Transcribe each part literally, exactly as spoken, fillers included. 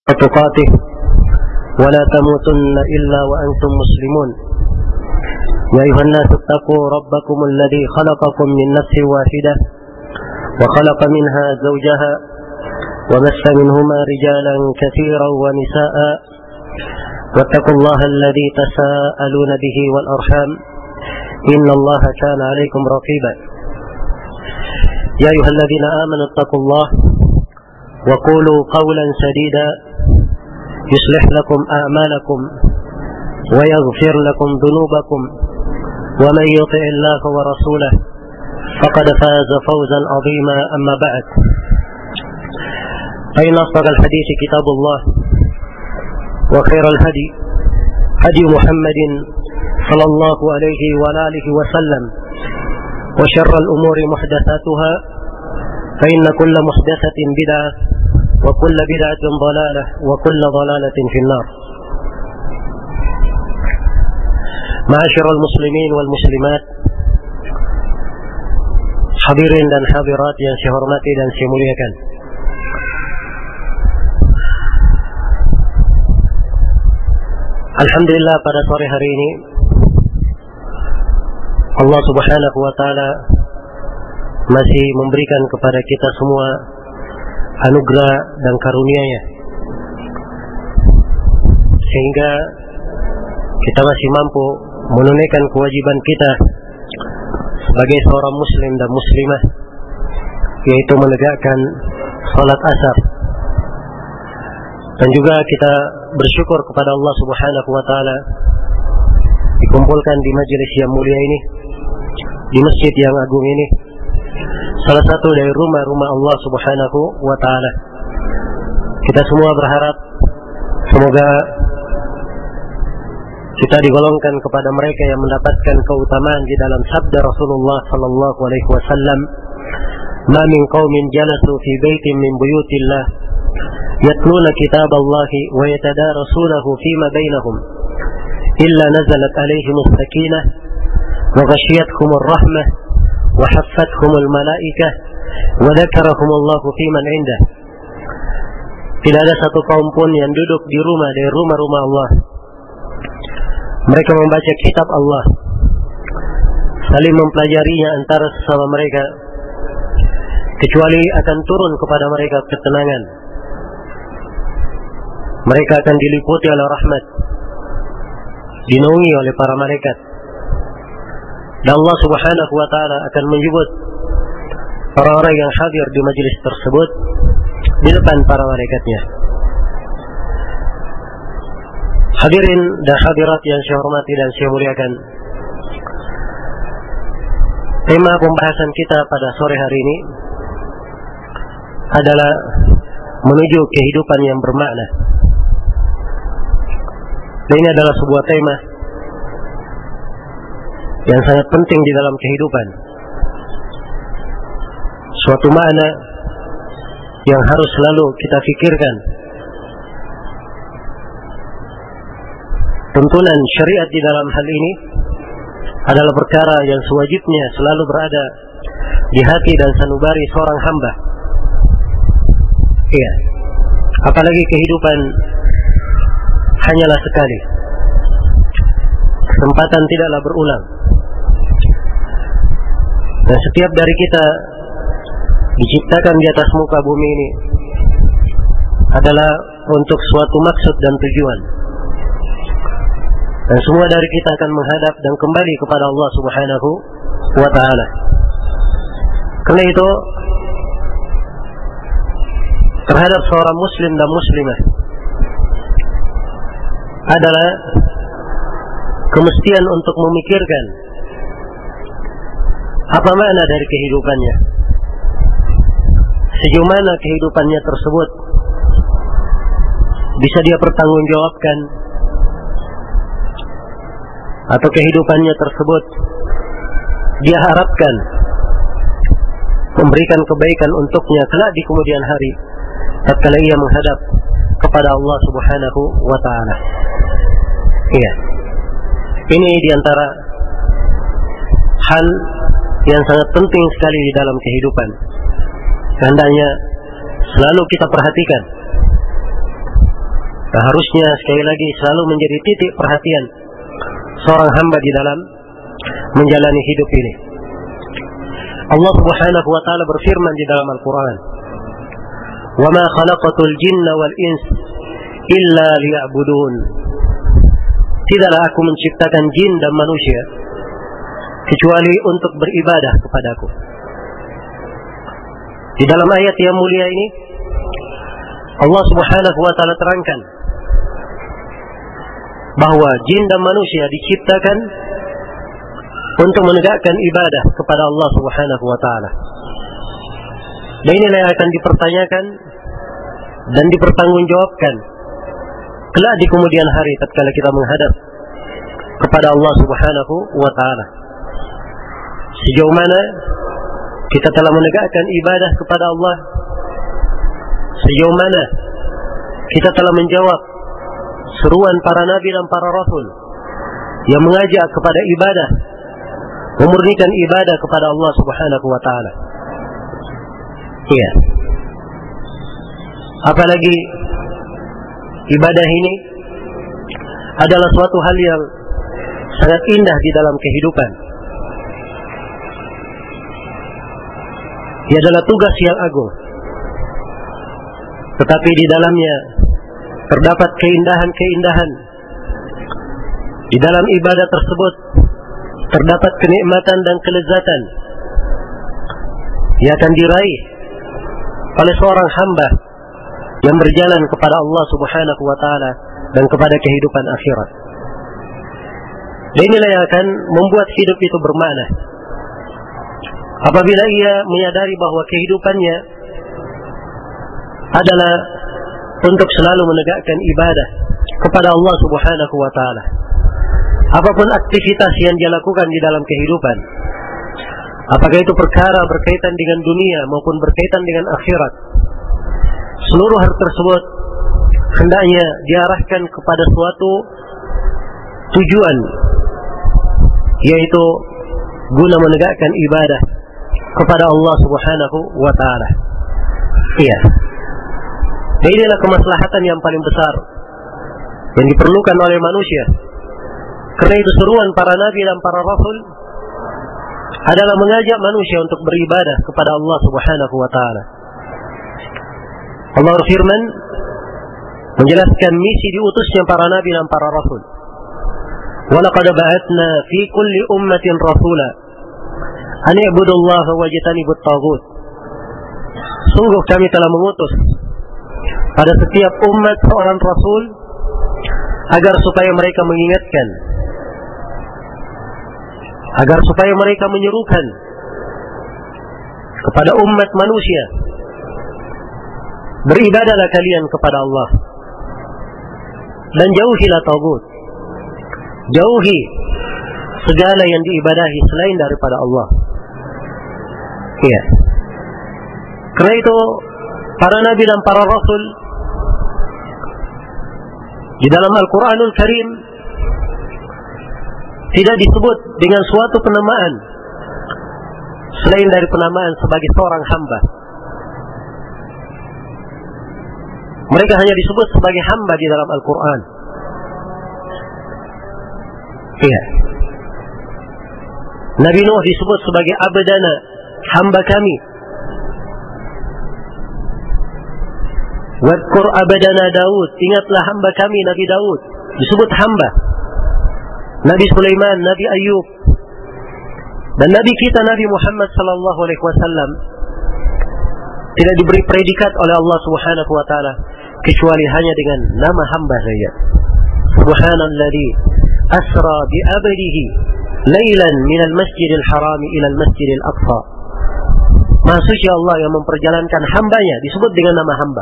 تقاته ولا تموتن إلا وأنتم مسلمون. يا أيها الناس اتقوا ربكم الذي خلقكم من نفس واحدة وخلق منها زوجها وبث منهما رجالا كثيرا ونساء واتقوا الله الذي تساءلون به والأرحام إن الله كان عليكم رقيبا. يا أيها الذين آمنوا اتقوا الله وقولوا قولا سديدا يصلح لكم أعمالكم ويغفر لكم ذنوبكم ومن يطع الله ورسوله فقد فاز فوزا عظيما. أما بعد، فإن أصدق الحديث كتاب الله وخير الهدي هدي محمد صلى الله عليه وآله وسلم وشر الأمور محدثاتها فإن كل محدثة بدعة وكل بدعة ضلالة وكل ضلالة في النار. معاشر المسlimin wal muslimat, hadirin dan hadirat yang saya hormati dan saya muliakan. Alhamdulillah, pada sore hari ini Allah Subhanahu wa taala masih memberikan kepada kita semua anugerah dan karunia-Nya, sehingga kita masih mampu menunaikan kewajiban kita sebagai seorang muslim dan muslimah, yaitu menegakkan salat asar. Dan juga kita bersyukur kepada Allah Subhanahu wa taala dikumpulkan di majelis yang mulia ini, di masjid yang agung ini, salah satu dari rumah-rumah Allah Subhanahu wa taala. Kita semua berharap semoga kita digolongkan kepada mereka yang mendapatkan keutamaan di dalam sabda Rasulullah sallallahu alaihi wasallam, "Ma min qaumin jalasu fi baitin min buyutillah yatluna kitaballahi wa yatadarasunahu fima bainahum illa nazalat alaihim as-sakinah wa ghashiyatuhum ar-rahmah wa haffathum al-malaikah wa dzakarahum Allahu fi man 'indah." Tidak ada satu kaum pun yang duduk di rumah dari rumah-rumah Allah, mereka membaca kitab Allah, saling mempelajarinya antara sesama mereka, kecuali akan turun kepada mereka ketenangan. Mereka akan diliputi oleh rahmat, dinaungi oleh para malaikat. Dan Allah Subhanahu wa taala akan menyebut orang-orang yang hadir di majelis tersebut di depan para malaikatnya. Hadirin dan hadirat yang saya hormati dan saya muliakan, tema pembahasan kita pada sore hari ini adalah menuju kehidupan yang bermakna. Dan ini adalah sebuah tema yang sangat penting di dalam kehidupan, suatu makna yang harus selalu kita pikirkan. Tuntunan syariat di dalam hal ini adalah perkara yang sewajibnya selalu berada di hati dan sanubari seorang hamba. Iya, apalagi kehidupan hanyalah sekali, kesempatan tidaklah berulang, dan setiap dari kita diciptakan di atas muka bumi ini adalah untuk suatu maksud dan tujuan. Dan semua dari kita akan menghadap dan kembali kepada Allah Subhanahu wa taala. Karena itu, terhadap seorang muslim dan muslimah adalah kemestian untuk memikirkan apa makna dari kehidupannya, sejauh mana kehidupannya tersebut bisa dia pertanggungjawabkan, atau kehidupannya tersebut dia harapkan memberikan kebaikan untuknya kelak di kemudian hari tatkala ia menghadap kepada Allah Subhanahu wa taala. Iya, ini diantara hal yang sangat penting sekali di dalam kehidupan. Hendaknya selalu kita perhatikan Nah, harusnya sekali lagi selalu menjadi titik perhatian seorang hamba di dalam menjalani hidup ini. Allah Subhanahu wa taala berfirman di dalam Al-Qur'an, "Wa ma khalaqatul jinna wal ins illa liya'budun." Tidaklah aku menciptakan jin dan manusia kecuali untuk beribadah kepadaku. Di dalam ayat yang mulia ini Allah Subhanahu wa taala terangkan bahwa jin dan manusia diciptakan untuk menegakkan ibadah kepada Allah Subhanahu wa taala. Dan inilah yang akan dipertanyakan dan dipertanggungjawabkan kelak di kemudian hari tatkala kita menghadap kepada Allah Subhanahu wa taala. Sejauh mana kita telah menegakkan ibadah kepada Allah, sejauh mana kita telah menjawab seruan para nabi dan para rasul yang mengajak kepada ibadah, memurnikan ibadah kepada Allah Subhanahu wa taala. Iya. Apalagi ibadah ini adalah suatu hal yang sangat indah di dalam kehidupan. Ia adalah tugas yang agung. Tetapi di dalamnya terdapat keindahan-keindahan. Di dalam ibadah tersebut terdapat kenikmatan dan kelezatan yang akan diraih oleh seorang hamba yang berjalan kepada Allah Subhanahu wa taala dan kepada kehidupan akhirat. Dan inilah yang akan membuat hidup itu bermakna. Apabila ia menyadari bahwa kehidupannya adalah untuk selalu menegakkan ibadah kepada Allah Subhanahu wa taala. Apapun aktivitas yang dia lakukan di dalam kehidupan, apakah itu perkara berkaitan dengan dunia maupun berkaitan dengan akhirat, seluruh hal tersebut hendaknya diarahkan kepada suatu tujuan, yaitu guna menegakkan ibadah kepada Allah Subhanahu wa taala. Iya. Dan inilah kemaslahatan yang paling besar yang diperlukan oleh manusia. Karena itu seruan para nabi dan para rasul adalah mengajak manusia untuk beribadah kepada Allah Subhanahu wa taala. Allah berfirman menjelaskan misi diutusnya para nabi dan para rasul. Wa laqad ba'atsna fi kulli ummatin rasula an i'budullaha wajtanibut taghut. Sungguh kami telah mengutus pada setiap umat seorang rasul agar supaya mereka mengingatkan, agar supaya mereka menyerukan kepada umat manusia, beribadahlah kalian kepada Allah dan jauhilah taghut, jauhi segala yang diibadahi selain daripada Allah. Iya. Karena itu para nabi dan para rasul di dalam Al-Quranul Karim tidak disebut dengan suatu penamaan selain dari penamaan sebagai seorang hamba. Mereka hanya disebut sebagai hamba di dalam Al-Quran. Iya. Nabi Nuh disebut sebagai abdana, hamba kami. Wadkur abdana Daud, ingatlah hamba kami Nabi Daud, disebut hamba. Nabi Sulaiman, Nabi Ayub, dan Nabi kita Nabi Muhammad sallallahu alaihi wasallam tidak diberi predikat oleh Allah Subhanahu wa taala kecuali hanya dengan nama hamba saja. Subhanalladzi asra bi 'abdihi lailan minal masjidil haram ila al masjidil aqsa. Maha suci Allah yang memperjalankan hambanya disebut dengan nama hamba.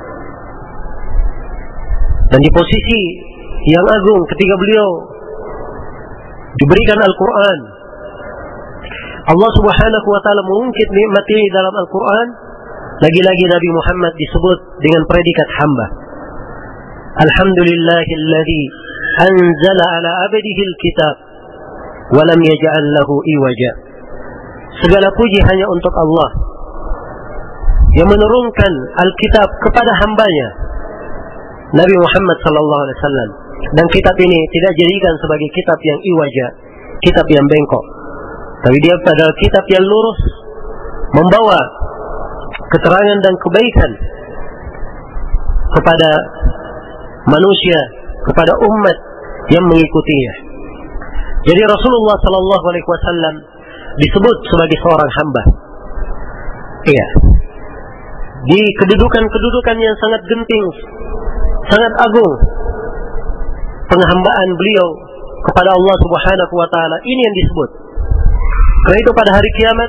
Dan di posisi yang agung ketika beliau diberikan Al-Quran, Allah Subhanahu wa taala mengungkit nikmat ini dalam Al-Quran, lagi-lagi Nabi Muhammad disebut dengan predikat hamba. Alhamdulillahilladzi anzala ala abdihi al-kitab wa lam yaj'al lahu iwaja. Segala puji hanya untuk Allah yang menurunkan Alkitab kepada hambanya Nabi Muhammad sallallahu alaihi wasallam. Dan kitab ini tidak dijadikan sebagai kitab yang iwaja, kitab yang bengkok. Tapi dia adalah kitab yang lurus, membawa keterangan dan kebaikan kepada manusia, kepada umat yang mengikutinya. Jadi Rasulullah sallallahu alaihi wasallam disebut sebagai seorang hamba. Iya. Di kedudukan-kedudukan yang sangat genting, sangat agung, penghambaan beliau kepada Allah Subhanahu wa taala ini yang disebut. Karena itu pada hari kiamat,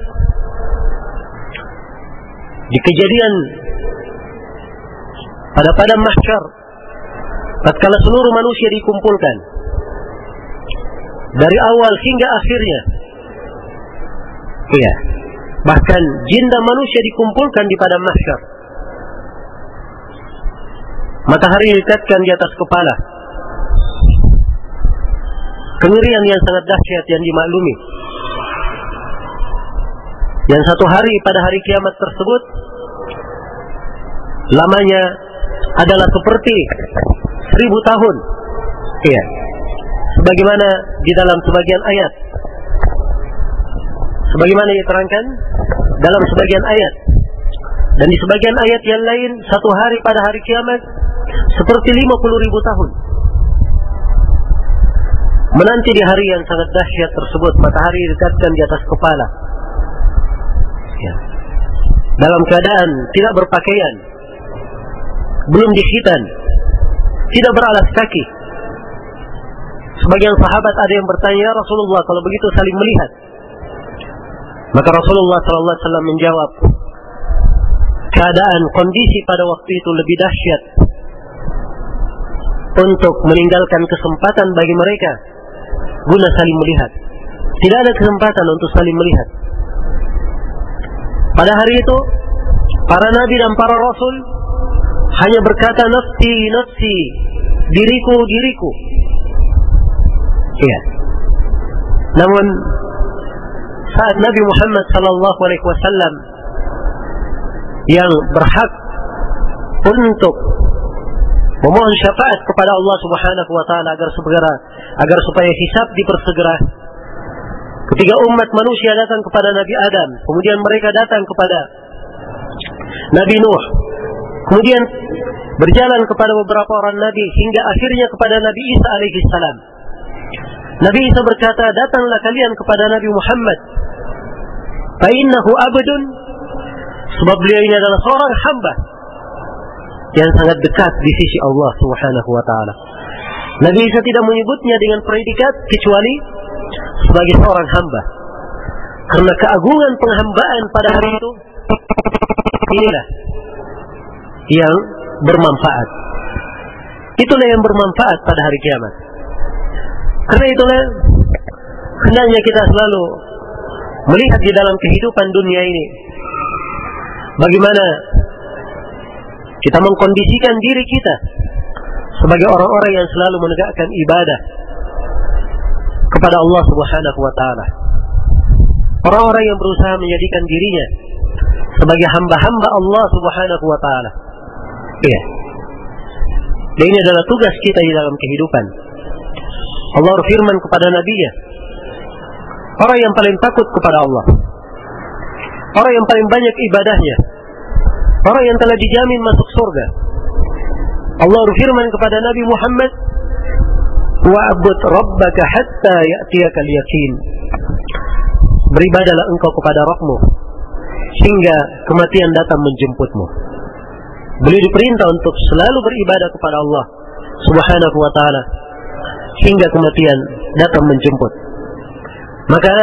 di kejadian pada padang mahsyar, tatkala seluruh manusia dikumpulkan dari awal hingga akhirnya, iya, bahkan jin dan manusia dikumpulkan di padang mahsyar. Matahari diletakkan di atas kepala. Kengerian yang sangat dahsyat yang dimaklumi. Yang satu hari pada hari kiamat tersebut lamanya adalah seperti seribu tahun. Iya. Sebagaimana di dalam sebagian ayat. Sebagaimana diterangkan dalam sebagian ayat. Dan di sebagian ayat yang lain, satu hari pada hari kiamat seperti lima puluh ribu tahun. Menanti di hari yang sangat dahsyat tersebut, matahari diletakkan di atas kepala. Ya. Dalam keadaan tidak berpakaian, belum dikhitan, tidak beralas kaki. Sebagian sahabat ada yang bertanya, Rasulullah, kalau begitu saling melihat. Maka Rasulullah sallallahu alaihi wasallam menjawab, keadaan kondisi pada waktu itu lebih dahsyat untuk meninggalkan kesempatan bagi mereka guna saling melihat. Tidak ada kesempatan untuk saling melihat. Pada hari itu, para nabi dan para rasul hanya berkata nafsi, nafsi, diriku, diriku. Iya. Namun saat Nabi Muhammad sallallahu alaihi wasallam yang berhak untuk memohon syafaat kepada Allah Subhanahu wa taala agar segera agar supaya hisab dipersegera. Ketika umat manusia datang kepada Nabi Adam, kemudian mereka datang kepada Nabi Nuh, kemudian berjalan kepada beberapa orang nabi hingga akhirnya kepada Nabi Isa alaihi salam. Nabi Isa berkata, datanglah kalian kepada Nabi Muhammad. Fa innahu abdun, sebab beliau ini adalah seorang hamba yang sangat dekat di sisi Allah Subhanahu wa taala. Nabi Isa tidak menyebutnya dengan predikat kecuali sebagai seorang hamba. Karena keagungan penghambaan pada hari itu, inilah yang bermanfaat. Itulah yang bermanfaat pada hari kiamat. Karena itulah hendaknya kita selalu melihat di dalam kehidupan dunia ini bagaimana kita mengkondisikan diri kita sebagai orang-orang yang selalu menegakkan ibadah kepada Allah Subhanahu wa taala. Orang-orang yang berusaha menjadikan dirinya sebagai hamba-hamba Allah Subhanahu wa taala. Iya. Dan ini adalah tugas kita di dalam kehidupan. Allah berfirman kepada Nabi-Nya, orang yang paling takut kepada Allah, orang yang paling banyak ibadahnya, orang yang telah dijamin masuk surga. Allah berfirman kepada Nabi Muhammad, wa'bud rabbaka hatta ya'tiyakal yaqin. Beribadahlah engkau kepada Rabbmu hingga kematian datang menjemputmu. Beliau diperintah untuk selalu beribadah kepada Allah Subhanahu wa taala hingga kematian datang menjemput. Maka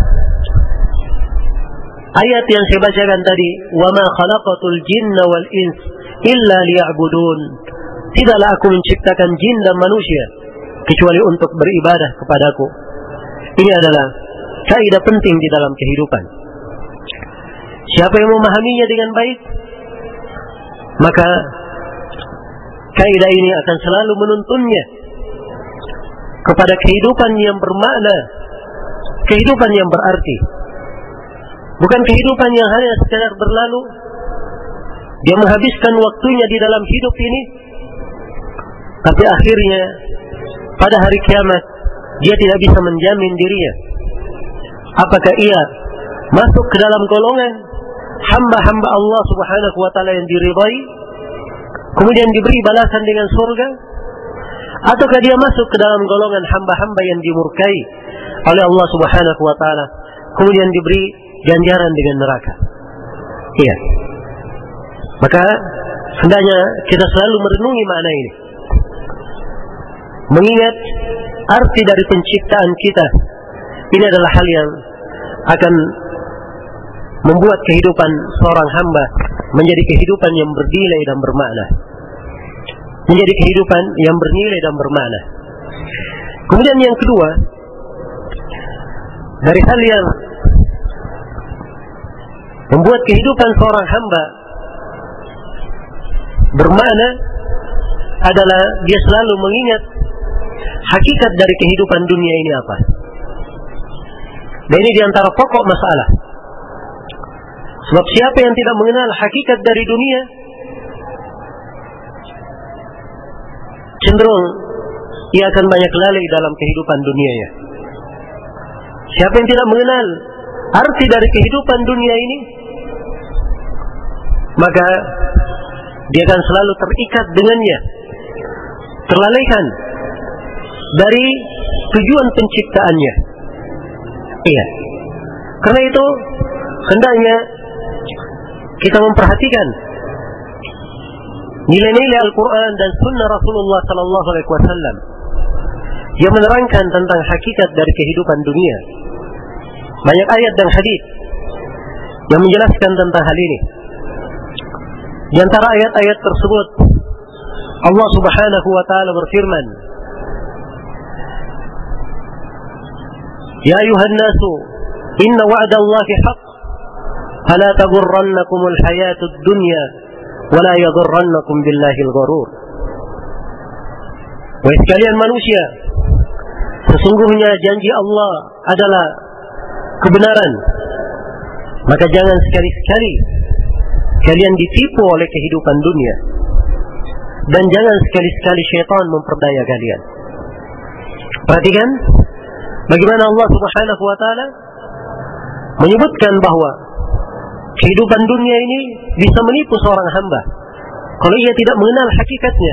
ayat yang saya bacakan tadi, wa ma khalaqatul jinna wal ins illa liya'budun. Tidaklah aku menciptakan jin dan manusia kecuali untuk beribadah kepadaku. Ini adalah kaidah penting di dalam kehidupan. Siapa yang memahaminya dengan baik, maka kaidah ini akan selalu menuntunnya kepada kehidupan yang bermakna, kehidupan yang berarti. Bukan kehidupan yang hanya sekadar berlalu. Dia menghabiskan waktunya di dalam hidup ini tapi akhirnya pada hari kiamat dia tidak bisa menjamin dirinya apakah ia masuk ke dalam golongan hamba-hamba Allah Subhanahu wa taala yang diridai kemudian diberi balasan dengan surga, ataukah dia masuk ke dalam golongan hamba-hamba yang dimurkai oleh Allah Subhanahu wa taala kemudian diberi ganjaran dengan neraka. Iya. Maka hendaknya kita selalu merenungi makna ini. Mengingat arti dari penciptaan kita ini adalah hal yang akan membuat kehidupan seorang hamba menjadi kehidupan yang bernilai dan bermakna. Menjadi kehidupan yang bernilai dan bermakna. Kemudian yang kedua, dari hal yang membuat kehidupan seorang hamba bermakna adalah dia selalu mengingat hakikat dari kehidupan dunia ini apa. Dan ini diantara pokok masalah. Sebab siapa yang tidak mengenal hakikat dari dunia, cenderung ia akan banyak lalai dalam kehidupan dunianya. Siapa yang tidak mengenal arti dari kehidupan dunia ini, maka dia akan selalu terikat dengannya, terlalaikan dari tujuan penciptaannya. Iya. Karena itu hendaknya kita memperhatikan nilai-nilai Al-Quran dan Sunnah Rasulullah Sallallahu Alaihi Wasallam yang menerangkan tentang hakikat dari kehidupan dunia. Banyak ayat dan hadis yang menjelaskan tentang hal ini. Di antara ayat-ayat tersebut Allah Subhanahu wa taala berfirman, "Ya ayuhan nasu, inna wa'dallahi haqq, fala taghurrannakumul hayatud dunya, wa la yaghurrannakum billahil gharur." Wahai sekalian manusia, sesungguhnya janji Allah adalah kebenaran, maka jangan sekali-sekali kalian ditipu oleh kehidupan dunia, dan jangan sekali-sekali syaitan memperdaya kalian. Perhatikan bagaimana Allah Subhanahu wa taala menyebutkan bahwa kehidupan dunia ini bisa menipu seorang hamba kalau ia tidak mengenal hakikatnya.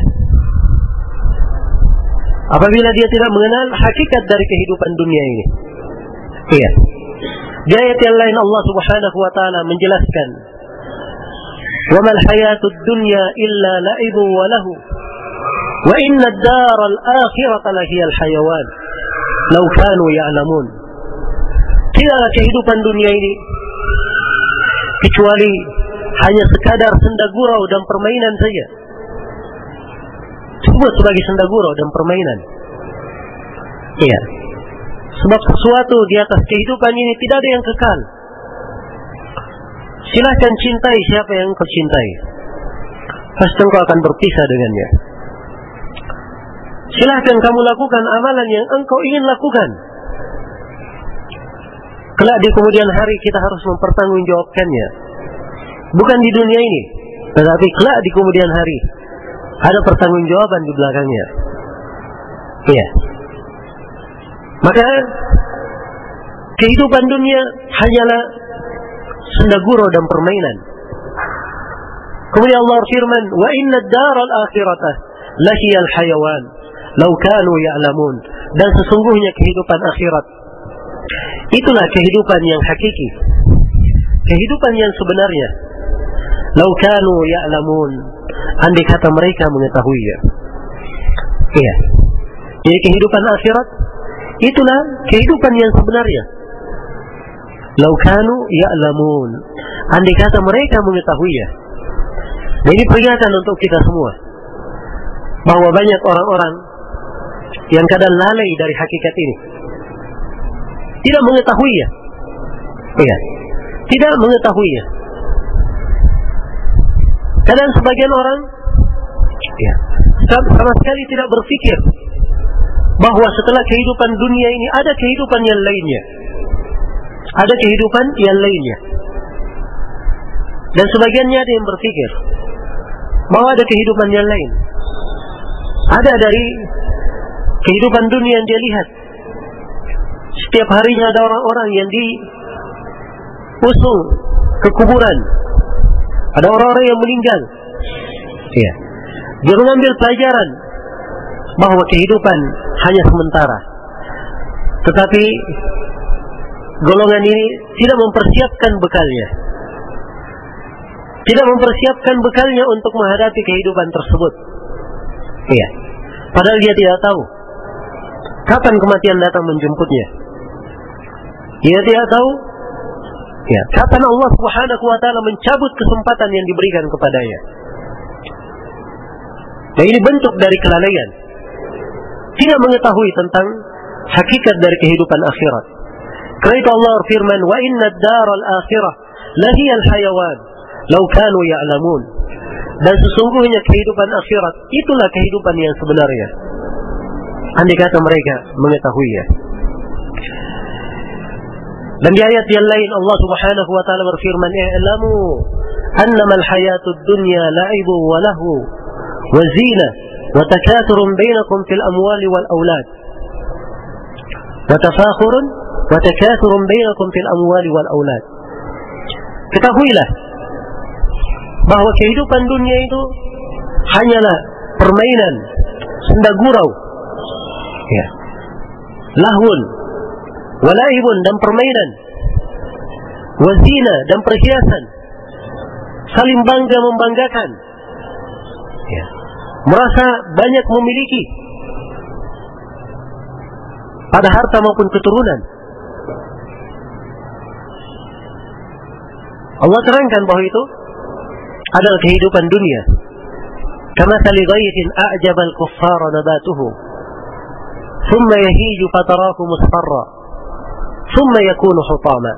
Apabila dia tidak mengenal hakikat dari kehidupan dunia ini. Iya. Di ayat yang lain Allah Subhanahu wa taala menjelaskan, "Wa mal hayatud dunya illa la'ibun wa lahu, wa inna ad-daral akhirata lahiyal hayawan, law kanu ya'lamun." Tidaklah kehidupan dunia ini kecuali hanya sekadar senda gurau dan permainan saja. Sebut sebagai senda gurau dan permainan. Iya. Sebab sesuatu di atas kehidupan ini tidak ada yang kekal. Silahkan cintai siapa yang engkau cintai, pasti engkau akan berpisah dengannya. Silahkan kamu lakukan amalan yang engkau ingin lakukan. Kelak di kemudian hari kita harus mempertanggungjawabkannya. Bukan di dunia ini, tetapi kelak di kemudian hari ada pertanggungjawaban di belakangnya. Iya. Maka kehidupan dunia hanyalah senda gurau dan permainan. Kemudian Allah firman, "Wa inna ad-daral akhirata lahiyal hayawan, law kanu ya'lamun." Dan sesungguhnya kehidupan akhirat itulah kehidupan yang hakiki, kehidupan yang sebenarnya. Law kanu ya'lamun, andai kata mereka mengetahuinya. Iya. Jadi kehidupan akhirat itulah kehidupan yang sebenarnya. Law kanu ya'lamun, andai kata mereka mengetahuinya. Dan ini peringatan untuk kita semua bahwa banyak orang-orang yang kadang lalai dari hakikat ini, tidak mengetahuinya. Iya, tidak mengetahuinya. Kadang sebagian orang ya, sama sekali tidak berpikir bahwa setelah kehidupan dunia ini ada kehidupan yang lainnya. Ada kehidupan yang lainnya. Dan sebagiannya ada yang berpikir bahwa ada kehidupan yang lain. Ada dari kehidupan dunia yang dia lihat. Setiap harinya ada orang-orang yang diusung ke kuburan. Ada orang-orang yang meninggal. Ya. Dia mengambil pelajaran bahwa kehidupan hanya sementara. Tetapi golongan ini tidak mempersiapkan bekalnya. Tidak mempersiapkan bekalnya untuk menghadapi kehidupan tersebut. Iya. Padahal dia tidak tahu kapan kematian datang menjemputnya. Dia tidak tahu ya, kapan Allah Subhanahu wa taala mencabut kesempatan yang diberikan kepadanya. Dan ini bentuk dari kelalaian. Tidak mengetahui tentang hakikat dari kehidupan akhirat. Karena itu Allah firman, "Wa inna ad-daral akhirah lahiyal hayawan, law kanu ya'lamun." Dan sesungguhnya kehidupan akhirat itulah kehidupan yang sebenarnya. Andai kata mereka mengetahuinya. Dan di ayat yang lain Allah Subhanahu wa taala berfirman, "I'lamu annama al-hayatud dunya la'ibu wa lahu wa zina wa takathurun bainakum fil amwali wal aulad wa tafakhurun wa takathurun bainakum fil amwali wal aulad." Ketahuilah bahwa kehidupan dunia itu hanyalah permainan, senda gurau, ya, lahun, walaibun dan permainan, wazina dan perhiasan, saling bangga membanggakan, ya, merasa banyak memiliki pada harta maupun keturunan. Allah terangkan bahwa itu adalah kehidupan dunia. Kama thali ghaythin a'jabal kuffara nabatuhu thumma yahiju fatarahu musfarra thumma yakunu hutama.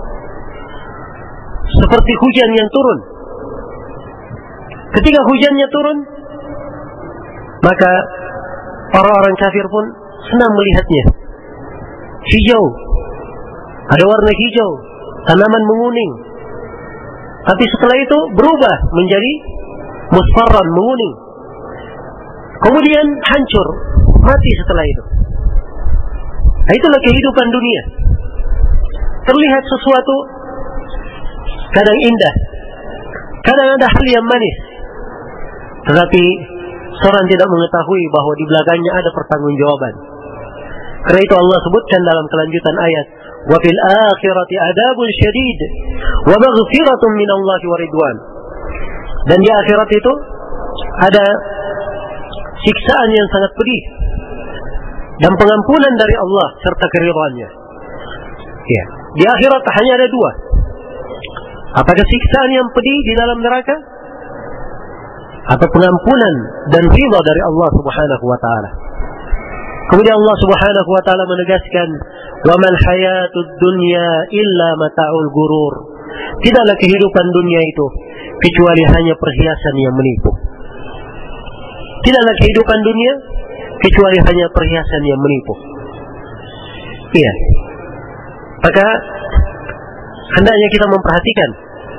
Seperti hujan yang turun. Ketika hujannya turun, maka orang-orang kafir pun senang melihatnya. Hijau, ada warna hijau, tanaman menguning. Tapi setelah itu berubah menjadi musfarran, menguning. Kemudian hancur, mati setelah itu. Nah, itulah kehidupan dunia. Terlihat sesuatu kadang indah, kadang ada hal yang manis, tetapi seorang tidak mengetahui bahwa di belakangnya ada pertanggungjawaban. Karena itu Allah sebutkan dalam kelanjutan ayat, wa fil akhirati adabun syadid wa maghfiratun minallahi wa ridwan. Dan di akhirat itu ada siksaan yang sangat pedih dan pengampunan dari Allah serta keridhaannya. Ya, di akhirat hanya ada dua. Apakah siksaan yang pedih di dalam neraka atau pengampunan dan ridha dari Allah Subhanahu wa taala. Kemudian Allah Subhanahu wa taala menegaskan, "Wa mal hayatud dunya illa mata'ul gurur." Tidaklah kehidupan dunia itu kecuali hanya perhiasan yang menipu. Tidaklah kehidupan dunia kecuali hanya perhiasan yang menipu. Iya. Maka hendaknya kita memperhatikan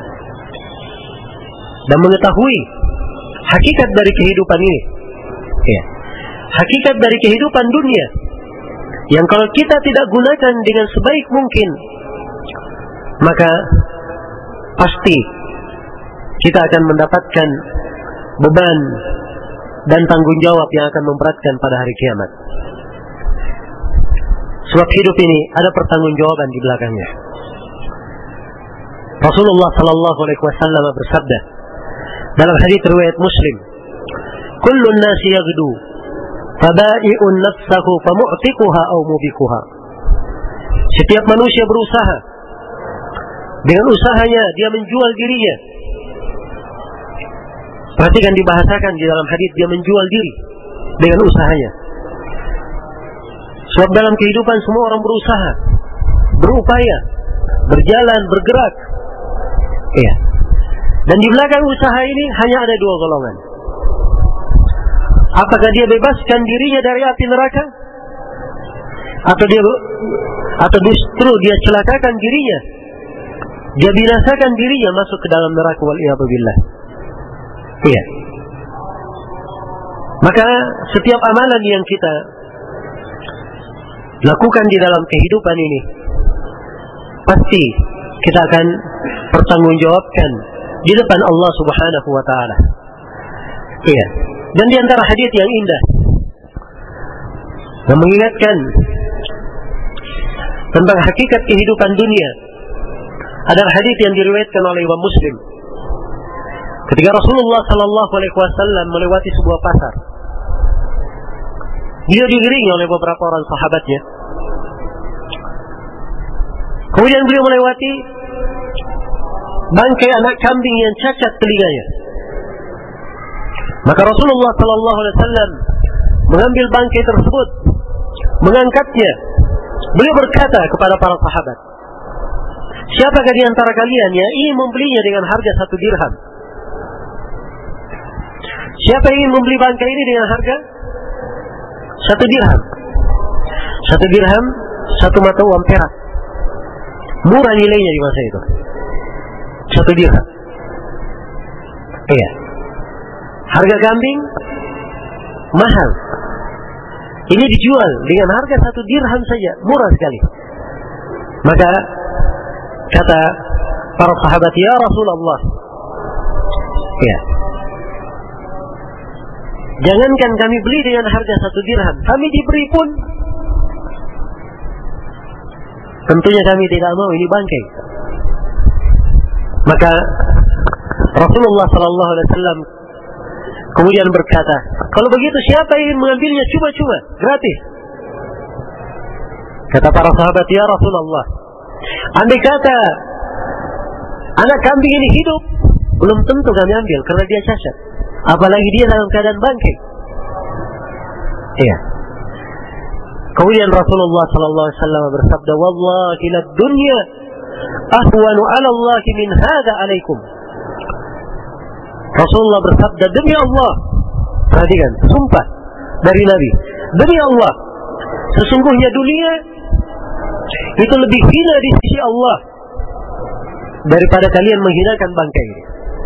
dan mengetahui hakikat dari kehidupan ini. Iya. Hakikat dari kehidupan dunia yang kalau kita tidak gunakan dengan sebaik mungkin, maka pasti kita akan mendapatkan beban dan tanggung jawab yang akan memberatkan pada hari kiamat. Sebab hidup ini ada pertanggungjawaban di belakangnya. Rasulullah sallallahu alaihi wasallam bersabda dalam hadis riwayat Muslim, "Kullun nasi yaghdu fabai'un nafsahu famu'tiquha aw mubikuha." Setiap manusia berusaha. Dengan usahanya dia menjual dirinya. Perhatikan dibahasakan di dalam hadis, dia menjual diri dengan usahanya. Sebab dalam kehidupan semua orang berusaha, berupaya, berjalan, bergerak. Iya. Dan di belakang usaha ini hanya ada dua golongan. Apakah dia bebaskan dirinya dari api neraka, atau dia atau justru dia celakakan dirinya, dia binasakan dirinya masuk ke dalam neraka, wal iyadu billah. Iya. Maka setiap amalan yang kita lakukan di dalam kehidupan ini pasti kita akan pertanggungjawabkan di depan Allah Subhanahu wa taala. Iya. Dan di antara hadis yang indah yang mengingatkan tentang hakikat kehidupan dunia adalah hadis yang diriwayatkan oleh Imam Muslim. Ketika Rasulullah sallallahu alaihi wasallam melewati sebuah pasar, dia diiringi oleh beberapa orang sahabatnya. Kemudian beliau melewati bangkai anak kambing yang cacat telinganya. Maka Rasulullah sallallahu alaihi wasallam mengambil bangkai tersebut, mengangkatnya. Beliau berkata kepada para sahabat, siapakah di antara kalian yang ingin membelinya dengan harga satu dirham? Siapa yang ingin membeli bangkai ini dengan harga satu dirham? Satu dirham, satu mata uang perak. Murah nilainya di masa itu. Satu dirham. Iya. Harga kambing mahal. Ini dijual dengan harga satu dirham saja, murah sekali. Maka kata para sahabat, ya Rasulullah, ya, jangankan kami beli dengan harga satu dirham, kami diberi pun tentunya kami tidak mau, ini bangkai. Maka Rasulullah sallallahu alaihi wasallam kemudian berkata, kalau begitu siapa yang ingin mengambilnya cuma-cuma, gratis? Kata para sahabat, ya Rasulullah, andai kata anak kambing ini hidup, belum tentu kami ambil karena dia cacat. Apalagi dia dalam keadaan bangkai. Iya. Kemudian Rasulullah sallallahu alaihi wasallam bersabda, wallahi lad dunya ahwanu 'ala Allah min hadza 'alaikum. Rasulullah bersabda, demi Allah, perhatikan, sumpah dari Nabi, demi Allah, sesungguhnya dunia itu lebih hina di sisi Allah daripada kalian menghinakan bangkai ini.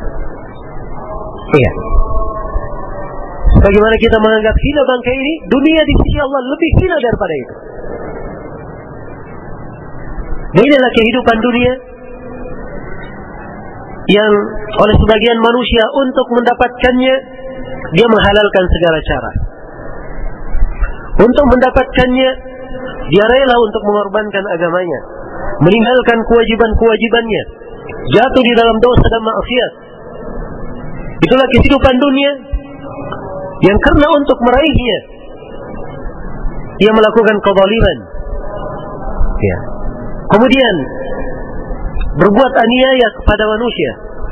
Iya. Bagaimana kita menganggap hina bangkai ini, dunia di sisi Allah lebih hina daripada itu. Dan inilah kehidupan dunia yang oleh sebagian manusia untuk mendapatkannya dia menghalalkan segala cara. Untuk mendapatkannya dia rela untuk mengorbankan agamanya, meninggalkan kewajiban-kewajibannya, jatuh di dalam dosa dan maksiat. Itulah kehidupan dunia yang karena untuk meraihnya dia melakukan kezaliman. Ya. Kemudian berbuat aniaya kepada manusia.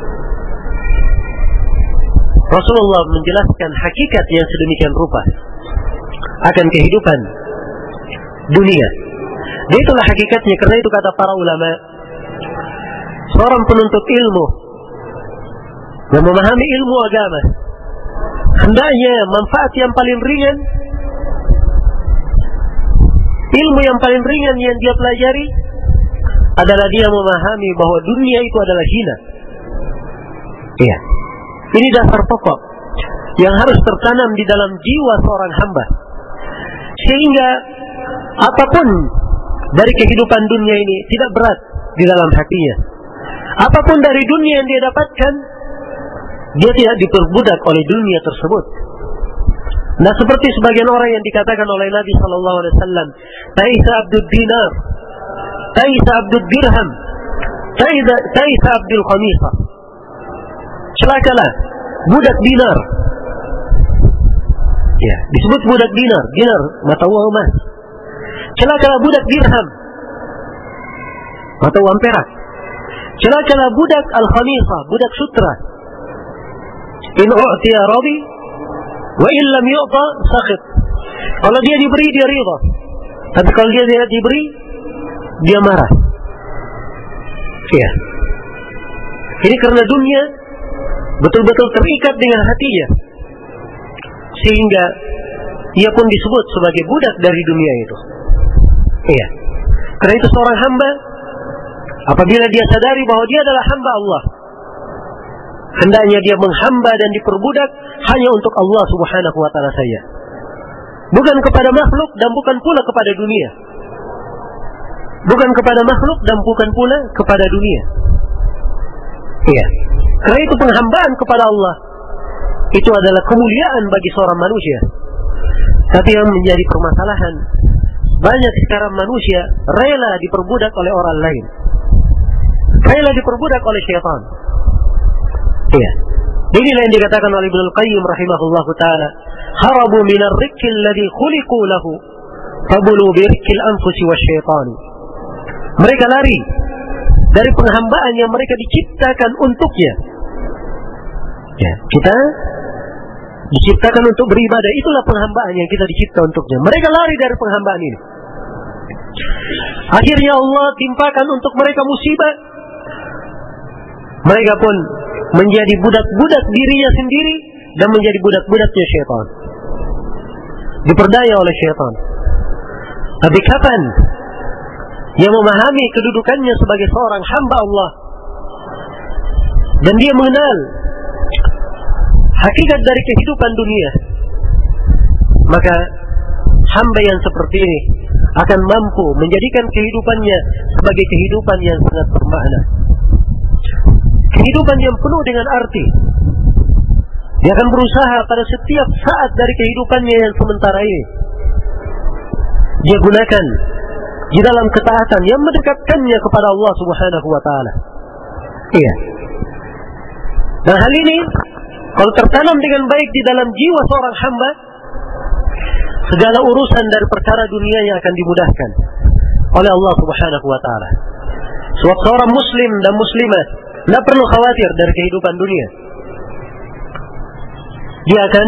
Rasulullah menjelaskan hakikat yang sedemikian rupa akan kehidupan dunia. Dan itulah hakikatnya. Karena itu kata para ulama, seorang penuntut ilmu yang memahami ilmu agama hendaknya manfaat yang paling ringan, ilmu yang paling ringan yang dia pelajari adalah dia memahami bahwa dunia itu adalah hina. Iya. Ini dasar pokok yang harus tertanam di dalam jiwa seorang hamba. Sehingga apapun dari kehidupan dunia ini tidak berat di dalam hatinya. Apapun dari dunia yang dia dapatkan, dia tidak diperbudak oleh dunia tersebut. Nah, seperti sebagian orang yang dikatakan oleh Nabi sallallahu alaihi wasallam, "Taisa abdud dinar, taisa abdud dirham, taisa taisa abdul khamisah." Celakalah budak dinar. Ya, disebut budak dinar, dinar mata uang emas. Celakalah budak dirham, mata uang perak. Celakalah budak al-khamisah, budak sutra. In u'tiya radi wa in lam yu'ta sakhit. Kalau dia diberi dia ridha, tapi kalau dia tidak diberi dia marah. Ya. Ini karena dunia betul-betul terikat dengan hatinya, sehingga ia pun disebut sebagai budak dari dunia itu. Iya. Karena itu seorang hamba apabila dia sadari bahwa dia adalah hamba Allah, hendaknya dia menghamba dan diperbudak hanya untuk Allah Subhanahu wa taala saja. Bukan kepada makhluk dan bukan pula kepada dunia. Bukan kepada makhluk dan bukan pula kepada dunia. Iya. Karena itu penghambaan kepada Allah itu adalah kemuliaan bagi seorang manusia. Tapi yang menjadi permasalahan, banyak sekarang manusia rela diperbudak oleh orang lain. Rela diperbudak oleh syaitan. Iya. Inilah yang dikatakan oleh Ibnu Al-Qayyim rahimahullahu taala, harabu minar rikil ladzi khuliqu lahu fabulu birikil anfusi wasyaitani. Mereka lari dari penghambaan yang mereka diciptakan untuknya. Ya, kita diciptakan untuk beribadah, itulah penghambaan yang kita dicipta untuknya. Mereka lari dari penghambaan ini. Akhirnya Allah timpakan untuk mereka musibah. Mereka pun menjadi budak-budak dirinya sendiri dan menjadi budak-budaknya syaitan. Diperdaya oleh syaitan. Tapi kapan yang memahami kedudukannya sebagai seorang hamba Allah dan dia mengenal hakikat dari kehidupan dunia, maka hamba yang seperti ini akan mampu menjadikan kehidupannya sebagai kehidupan yang sangat bermakna, kehidupan yang penuh dengan arti. Dia akan berusaha pada setiap saat dari kehidupannya yang sementara ini dia gunakan di dalam ketaatan yang mendekatkannya kepada Allah Subhanahu wa taala. Iya. Dan hal ini kalau tertanam dengan baik di dalam jiwa seorang hamba, segala urusan dari perkara dunianya akan dimudahkan oleh Allah Subhanahu wa taala. Sebab seorang muslim dan muslimah tidak perlu khawatir dari kehidupan dunia. Dia akan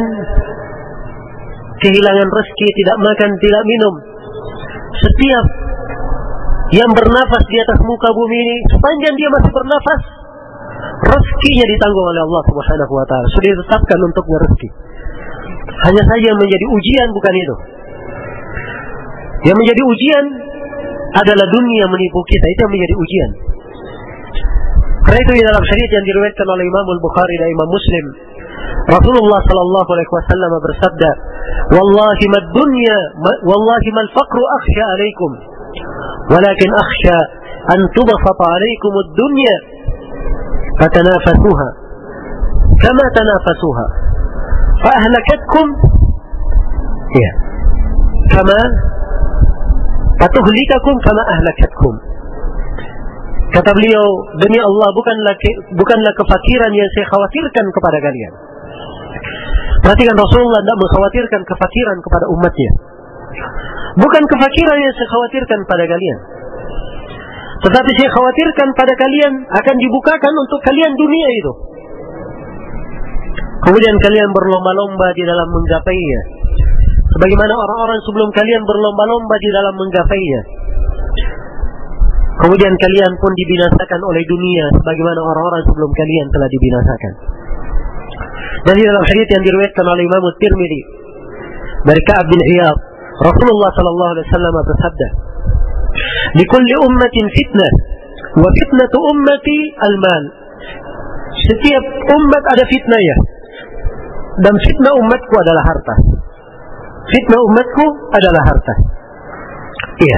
kehilangan rezeki, tidak makan, tidak minum. Setiap yang bernafas di atas muka bumi ini, sepanjang dia masih bernafas, rezekinya ditanggung oleh Allah Subhanahu wa taala. Sudah ditetapkan untuknya rezeki. Hanya saja yang menjadi ujian bukan itu. Yang menjadi ujian adalah dunia menipu kita, itu yang menjadi ujian. Karena itu di dalam hadis yang diriwayatkan oleh Imam Al-Bukhari dan Imam Muslim, Rasulullah sallallahu alaihi wasallam bersabda, "Wallahi mad dunya, wallahi mal faqru akhsha alaikum, walakin akhsha an tubsata alaikum ad-dunya fatanafasuha kama tanafasuha fa ahlakatkum ya kama fatuhlikakum kama ahlakatkum." Kata beliau, demi Allah, bukanlah bukanlah kefakiran yang saya khawatirkan kepada kalian. Perhatikan, Rasulullah tidak mengkhawatirkan kefakiran kepada umatnya. Bukan kefakiran yang saya khawatirkan pada kalian, tetapi saya khawatirkan pada kalian akan dibukakan untuk kalian dunia itu, kemudian kalian berlomba-lomba di dalam menggapainya, sebagaimana orang-orang sebelum kalian berlomba-lomba di dalam menggapainya. Kemudian kalian pun dibinasakan oleh dunia sebagaimana orang-orang sebelum kalian telah dibinasakan. Dan di dalam hadits yang diriwayatkan oleh Imam Tirmidzi dari Ka'ab bin Iyad, Rasulullah sallallahu alaihi wasallam bersabda, "Likulli ummatin fitnah, wa fitnatu ummati al-mal." Setiap umat ada fitnahnya, dan fitnah umatku adalah harta. Fitnah umatku adalah harta. Iya.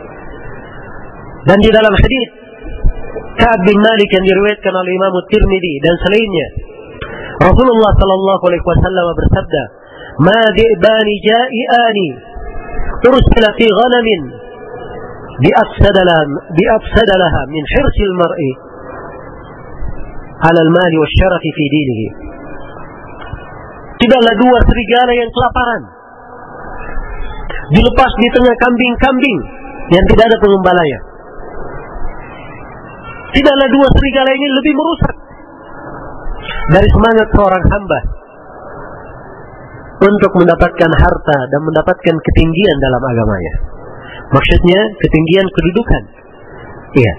Dan di dalam hadis Ka'ab bin Malik yang diriwayatkan oleh Imam Tirmidzi dan selainnya, Rasulullah sallallahu alaihi wasallam bersabda, "Ma di'bani ja'iani ursila fi ghanamin bi'afsadalaha bi'afsadalaha min hirsil mar'i 'ala al-mali wasyarafi fi dinihi." Tidaklah dua serigala yang kelaparan dilepas di tengah kambing-kambing yang tidak ada pengembalanya. Tidaklah dua serigala ini lebih merusak dari semangat seorang hamba untuk mendapatkan harta dan mendapatkan ketinggian dalam agamanya. Maksudnya ketinggian kedudukan. Iya.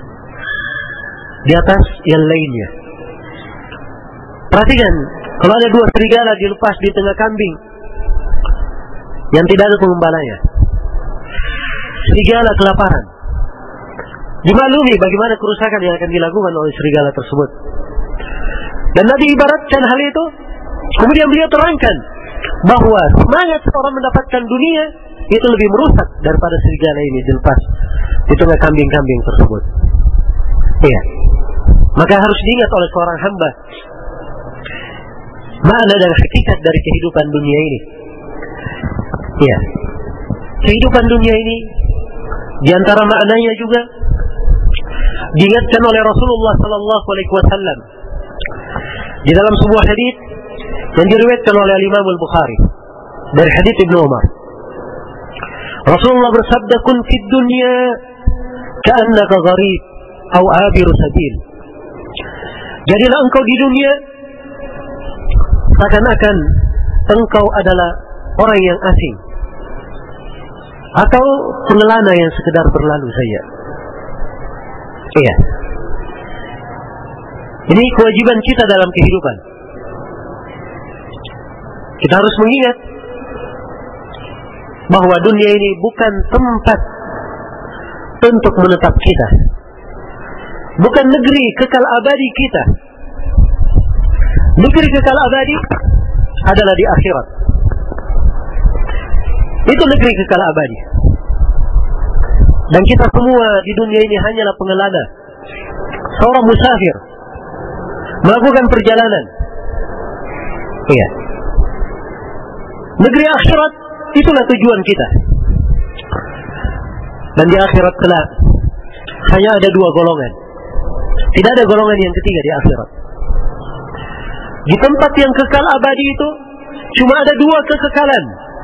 Di atas yang lainnya. Perhatikan, kalau ada dua serigala dilepas di tengah kambing yang tidak ada pengembalanya, serigala kelaparan, dimaklumi bagaimana kerusakan yang akan dilakukan oleh serigala tersebut. Dan Nabi ibaratkan hal itu, kemudian beliau terangkan bahwa semangat seorang mendapatkan dunia itu lebih merusak daripada serigala ini dilepas di tengah kambing-kambing tersebut. Iya. Maka harus diingat oleh seorang hamba makna dan hakikat dari kehidupan dunia ini. Iya. Kehidupan dunia ini di antara maknanya juga diingatkan oleh Rasulullah sallallahu alaihi wasallam di dalam sebuah hadis yang diriwayatkan oleh Imam Al-Bukhari dari hadis Ibnu Umar. Rasulullah bersabda, "Kun fid dunya ka'annaka gharib atau abiru sabil." Jadilah engkau di dunia seakan-akan engkau adalah orang yang asing atau pengelana yang sekedar berlalu saja. Iya. Ini kewajiban kita dalam kehidupan. Kita harus mengingat bahwa dunia ini bukan tempat untuk menetap kita, bukan negeri kekal abadi kita. Negeri kekal abadi adalah di akhirat. Itu negeri kekal abadi. Dan kita semua di dunia ini hanyalah pengelana, seorang musafir melakukan perjalanan. Iya. Negeri akhirat itulah tujuan kita. Dan di akhirat kelak hanya ada dua golongan. Tidak ada golongan yang ketiga di akhirat. Di tempat yang kekal abadi itu cuma ada dua kekekalan.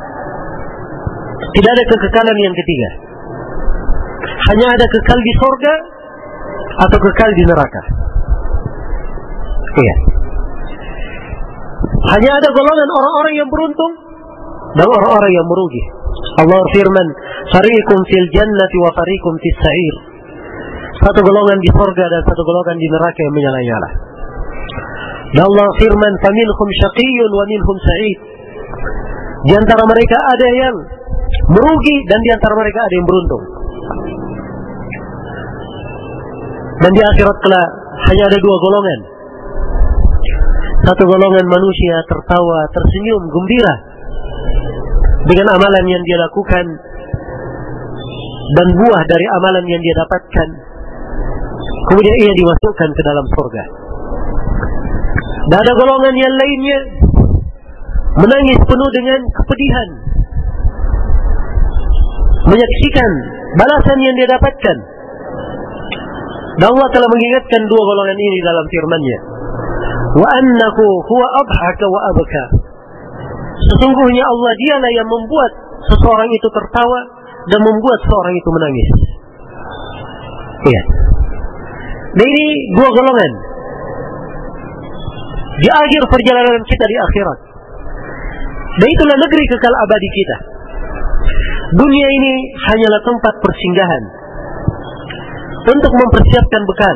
Tidak ada kekekalan yang ketiga. Hanya ada kekal di surga atau kekal di neraka. Iya. Hanya ada golongan orang-orang yang beruntung dan orang-orang yang merugi. Allah firman, "Fariqum fil jannati wa fariqum fis sa'ir." Satu golongan di surga dan satu golongan di neraka yang menyala-nyala. Dan Allah firman, "Faminhum syaqiyyun wa minhum sa'id." Di antara mereka ada yang merugi dan di antara mereka ada yang beruntung. Dan di akhirat kelak hanya ada dua golongan. Satu golongan manusia tertawa, tersenyum, gembira dengan amalan yang dia lakukan dan buah dari amalan yang dia dapatkan. Kemudian ia dimasukkan ke dalam surga. Dan ada golongan yang lainnya menangis penuh dengan kepedihan, menyaksikan balasan yang dia dapatkan. Dan Allah telah mengingatkan dua golongan ini dalam firman-Nya, "Wa annahu huwa adhaka wa abka." Sesungguhnya Allah dialah yang membuat seseorang itu tertawa dan membuat seseorang itu menangis. Iya. Nah, ini dua golongan di akhir perjalanan kita di akhirat. Dan itulah negeri kekal abadi kita. Dunia ini hanyalah tempat persinggahan untuk mempersiapkan bekal.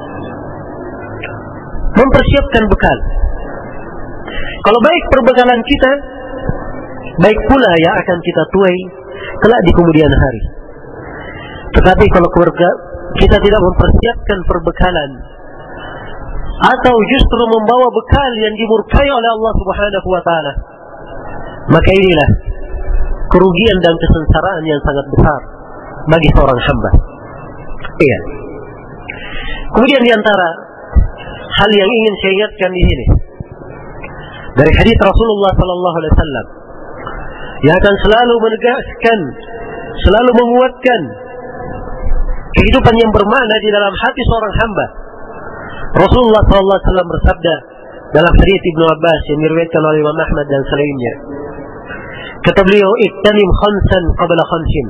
Mempersiapkan bekal. Kalau baik perbekalan kita, baik pula yang akan kita tuai kelak di kemudian hari. Tetapi kalau kita tidak mempersiapkan perbekalan atau justru membawa bekal yang dimurkai oleh Allah Subhanahu wa taala, maka inilah kerugian dan kesengsaraan yang sangat besar bagi seorang hamba. Iya. Kemudian di antara hal yang ingin saya ingatkan di sini dari hadis Rasulullah sallallahu alaihi wasallam yang akan selalu menegaskan, selalu menguatkan kehidupan yang bermakna di dalam hati seorang hamba. Rasulullah sallallahu alaihi wasallam bersabda dalam hadis Ibnu Abbas yang diriwayatkan oleh Imam Ahmad dan selainnya. Kata beliau, "Ittanim khamsan qabla khamsin."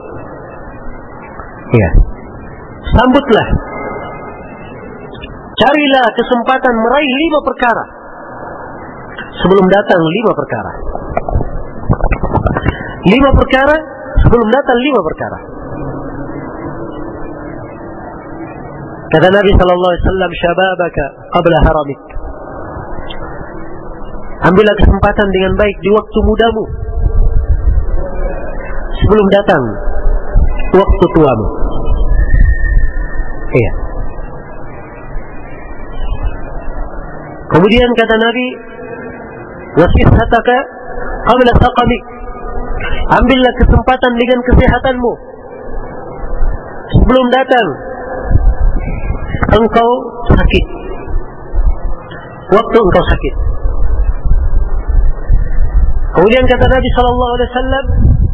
Ya. Sambutlah, carilah kesempatan meraih lima perkara sebelum datang lima perkara. Lima perkara sebelum datang lima perkara. Kata Nabi sallallahu alaihi wasallam, "Syababaka qabla haramik." Ambillah kesempatan dengan baik di waktu mudamu sebelum datang waktu tuamu. Iya. Kemudian kata Nabi, wasihhataka qabla saqamik. Ambillah kesempatan dengan kesehatanmu sebelum datang engkau sakit. Waktu engkau sakit. Kemudian kata Nabi sallallahu alaihi wasallam,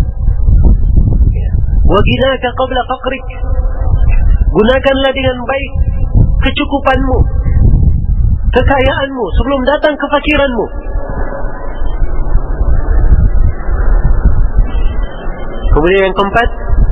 wa ginaka qabla faqrik. Gunakanlah dengan baik kecukupanmu, kekayaanmu sebelum datang kefakiranmu. Kemudian yang keempat,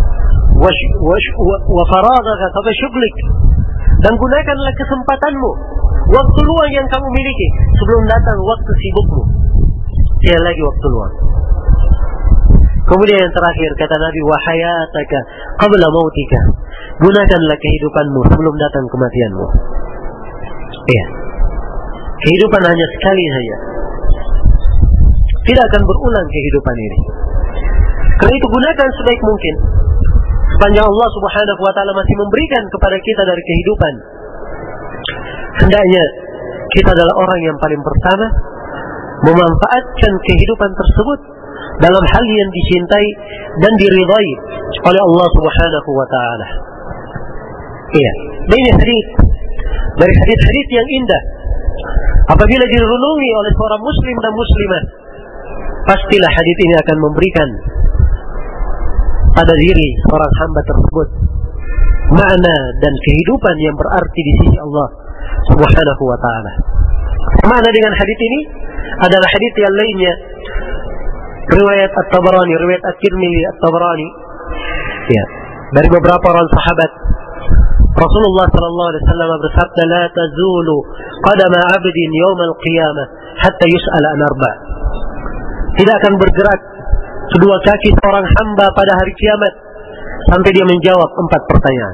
wa faragaka qabla syughlik. Dan gunakanlah kesempatanmu, waktu luang yang kamu miliki sebelum datang waktu sibukmu. Tidak lagi waktu luang. Kemudian yang terakhir kata Nabi, wa hayataka qabla mautika. Gunakanlah kehidupanmu sebelum datang kematianmu. Iya. Kehidupan hanya sekali saja. Tidak akan berulang kehidupan ini. Karena itu gunakan sebaik mungkin. Sepanjang Allah Subhanahu wa taala masih memberikan kepada kita dari kehidupan, hendaknya kita adalah orang yang paling pertama memanfaatkan kehidupan tersebut dalam hal yang dicintai dan diridai oleh Allah Subhanahu wa taala. Iya, ini hadis dari hadis-hadis yang indah. Apabila direnungi oleh seorang muslim dan muslimah, pastilah hadis ini akan memberikan pada diri seorang hamba tersebut makna dan kehidupan yang berarti di sisi Allah Subhanahu wa taala. Makna dengan hadis ini adalah hadis yang lainnya, riwayat At-Tabarani, riwayat At-Tirmidzi, At-Tabarani, ya, dari beberapa orang sahabat. Rasulullah sallallahu alaihi wasallam bersabda, "La tazulu qadama 'abdin yawmal qiyamah hatta yus'ala an arba'." Tidak akan bergerak kedua kaki seorang hamba pada hari kiamat sampai dia menjawab empat pertanyaan.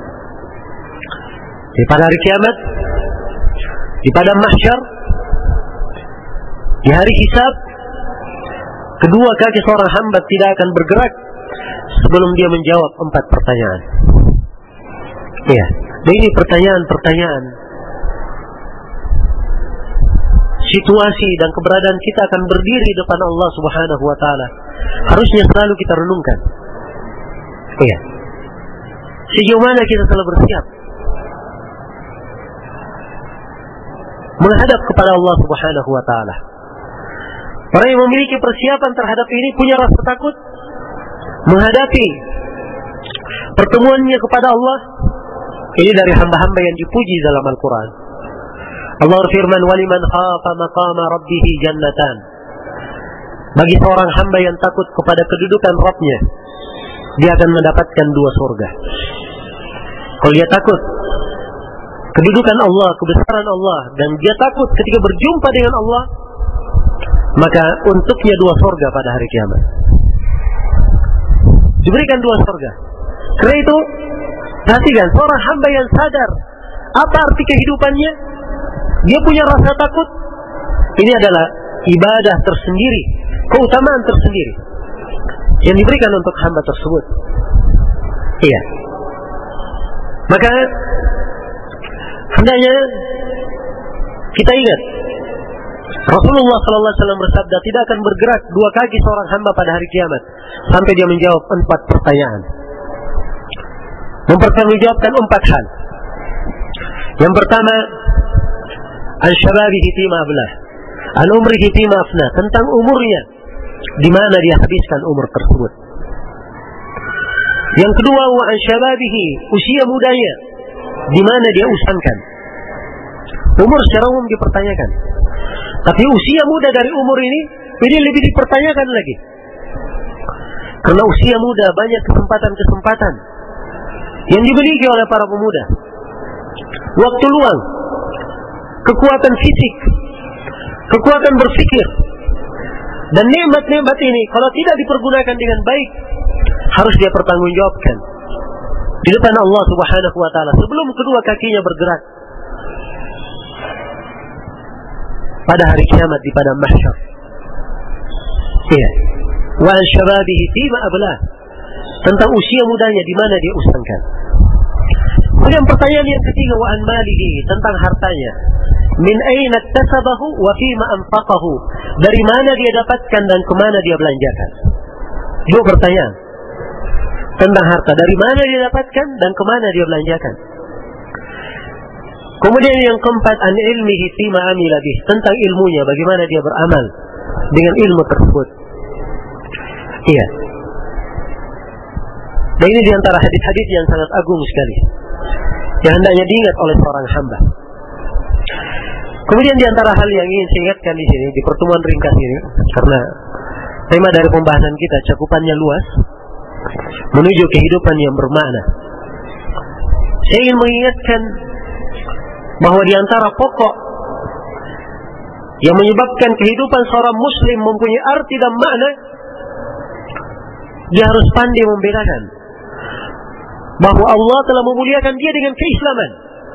Di pada hari kiamat, di padang mahsyar, di hari hisab, kedua kaki seorang hamba tidak akan bergerak sebelum dia menjawab empat pertanyaan. Ya, nah ini pertanyaan-pertanyaan. Situasi dan keberadaan kita akan berdiri di depan Allah Subhanahu wa taala. Harusnya selalu kita renungkan. Iya. Sejauh mana kita telah bersiap menghadap kepada Allah Subhanahu wa taala. Orang yang memiliki persiapan terhadap ini punya rasa takut menghadapi pertemuannya kepada Allah. Ini dari hamba-hamba yang dipuji dalam Al-Quran. Allah berfirman, waliman khafa maqama rabbih jannatan. Bagi seorang hamba yang takut kepada kedudukan Rabbnya, dia akan mendapatkan dua surga. Kalau dia takut kedudukan Allah, kebesaran Allah, dan dia takut ketika berjumpa dengan Allah, maka untuknya dua surga pada hari kiamat. Diberikan dua surga. Karena itu, perhatikan, seorang hamba yang sadar apa arti kehidupannya, dia punya rasa takut. Ini adalah ibadah tersendiri, keutamaan tersendiri yang diberikan untuk hamba tersebut. Iya. Maka hendaknya kita ingat Rasulullah sallallahu alaihi wasallam bersabda, tidak akan bergerak dua kaki seorang hamba pada hari kiamat sampai dia menjawab empat pertanyaan. Mempertanggungjawabkan empat hal. Yang pertama, an syababihi fima ablah, an umrihi fima afna, tentang umurnya, di mana dia habiskan umur tersebut. Yang kedua, wa an syababihi, usia mudanya, di mana dia usangkan. Umur secara umum dipertanyakan, tapi usia muda dari umur ini, ini lebih dipertanyakan lagi. Karena usia muda banyak kesempatan-kesempatan yang dimiliki oleh para pemuda. Waktu luang, kekuatan fisik, kekuatan berpikir, dan nikmat-nikmat ini kalau tidak dipergunakan dengan baik, harus dia pertanggungjawabkan di depan Allah Subhanahu wa taala sebelum kedua kakinya bergerak pada hari kiamat di padang mahsyar. Iya. Wa an syababihi fima ablah, tentang usia mudanya di mana dia usangkan. Kemudian pertanyaan yang ketiga, wa an malihi, tentang hartanya, min aina iktasabahu wa fima anfaqahu. Dari mana dia dapatkan dan kemana dia belanjakan. Dua pertanyaan tentang harta. Dari mana dia dapatkan dan kemana dia belanjakan. Kemudian yang keempat, an ilmihi fima amila bih, tentang ilmunya, bagaimana dia beramal dengan ilmu tersebut. Iya. Dan ini diantara hadis-hadis yang sangat agung sekali, yang hendaknya diingat oleh seorang hamba. Kemudian diantara hal yang ingin saya ingatkan di sini di pertemuan ringkas ini, karena tema dari pembahasan kita cakupannya luas, menuju kehidupan yang bermakna. Saya ingin mengingatkan bahwa di antara pokok yang menyebabkan kehidupan seorang muslim mempunyai arti dan makna, dia harus pandai membedakan bahwa Allah telah memuliakan dia dengan keislaman,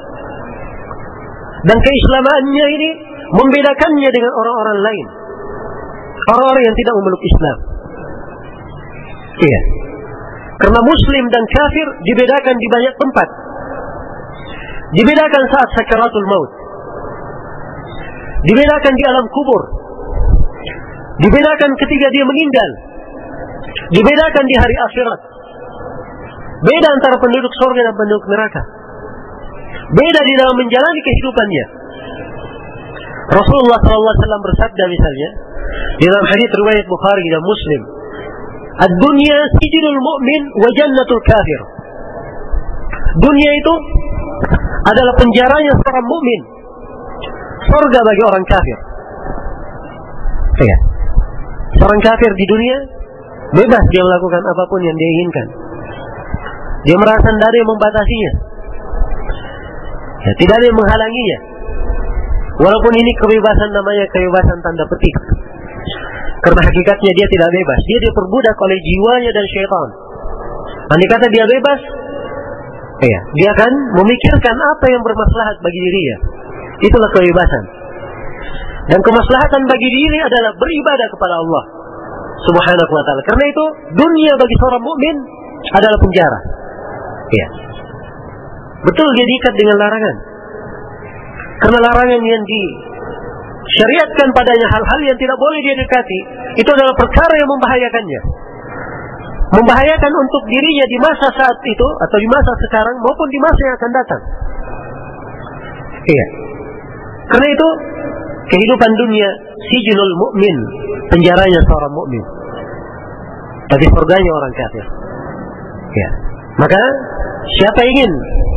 dan keislamannya ini membedakannya dengan orang-orang lain, orang-orang yang tidak memeluk Islam. Iya. Karena muslim dan kafir dibedakan di banyak tempat. Dibedakan saat sakaratul maut, dibedakan di alam kubur, dibedakan ketika dia meninggal, dibedakan di hari akhirat. Beda antara penduduk surga dan penduduk neraka. Beda di dalam menjalani kehidupannya. Rasulullah sallallahu alaihi wasallam bersabda misalnya di dalam hadis riwayat Bukhari dan Muslim, "Ad-dunya sijnul mu'min wa jannatul kafir." Dunia itu adalah penjaranya seorang mukmin, surga bagi orang kafir. Ya. Seorang kafir di dunia bebas dia melakukan apapun yang dia inginkan. Dia merasa tidak ada yang membatasinya. Ya, tidak ada yang menghalanginya. Walaupun ini kebebasan namanya kebebasan tanda petik. Karena hakikatnya dia tidak bebas. Dia diperbudak oleh jiwanya dan syaitan. Andai kata dia bebas, ya, dia akan memikirkan apa yang bermaslahat bagi dirinya. Itulah kebebasan. Dan kemaslahatan bagi diri adalah beribadah kepada Allah Subhanahu wa ta'ala. Karena itu dunia bagi seorang mukmin adalah penjara. Ya. Betul dia diikat dengan larangan. Karena larangan yang disyariatkan padanya, hal-hal yang tidak boleh dia dekati, itu adalah perkara yang membahayakannya. Membahayakan untuk dirinya di masa saat itu, atau di masa sekarang, maupun di masa yang akan datang. Iya. Karena itu kehidupan dunia sijnul mukmin, penjaranya seorang mukmin, tapi surganya orang kafir. Ya. Maka siapa ingin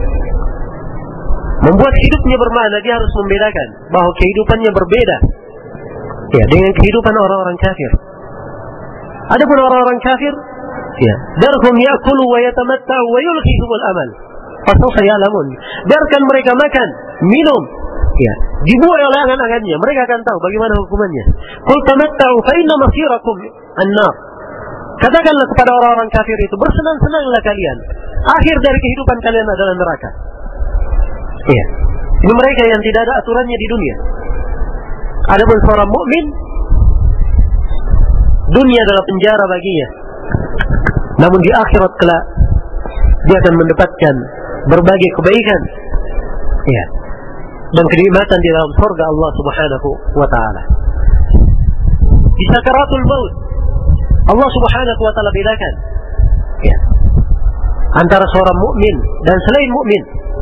membuat hidupnya bermakna, dia harus membedakan bahwa kehidupannya berbeda, ya, dengan kehidupan orang-orang kafir. Adapun orang-orang kafir, ya, darhum ya'kulu wa yatamatta'u wa yulhihimul amal. Fasawfa ya'lamun. Biarkan mereka makan, minum, ya, dibuai oleh angan-angannya, mereka akan tahu bagaimana hukumannya. Qul tamatta'u fa inna masirakum an-nar. Katakanlah kepada orang-orang kafir itu, bersenang-senanglah kalian. Akhir dari kehidupan kalian adalah neraka. Iya. Ini mereka yang tidak ada aturannya di dunia. Adapun seorang mukmin, dunia adalah penjara baginya. Namun di akhirat kelak dia akan mendapatkan berbagai kebaikan, ya, dan kenikmatan di dalam surga Allah Subhanahu wa ta'ala. Di sakaratul maut Allah Subhanahu wa ta'ala bedakan, ya, antara seorang mukmin dan selain mukmin.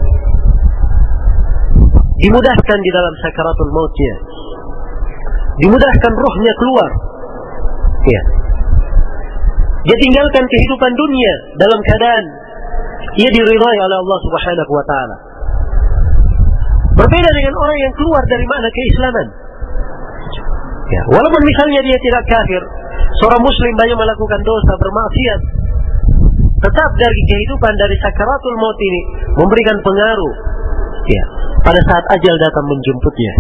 Dimudahkan di dalam sakaratul mautnya, dimudahkan ruhnya keluar, ya. Dia tinggalkan kehidupan dunia dalam keadaan ia diridhai oleh Allah Subhanahu wa ta'ala. Berbeda dengan orang yang keluar dari makna keislaman, ya. Walaupun misalnya dia tidak kafir, seorang muslim banyak melakukan dosa, bermaksiat, tetap dari kehidupan dari sakaratul maut ini memberikan pengaruh, ya, pada saat ajal datang menjemputnya.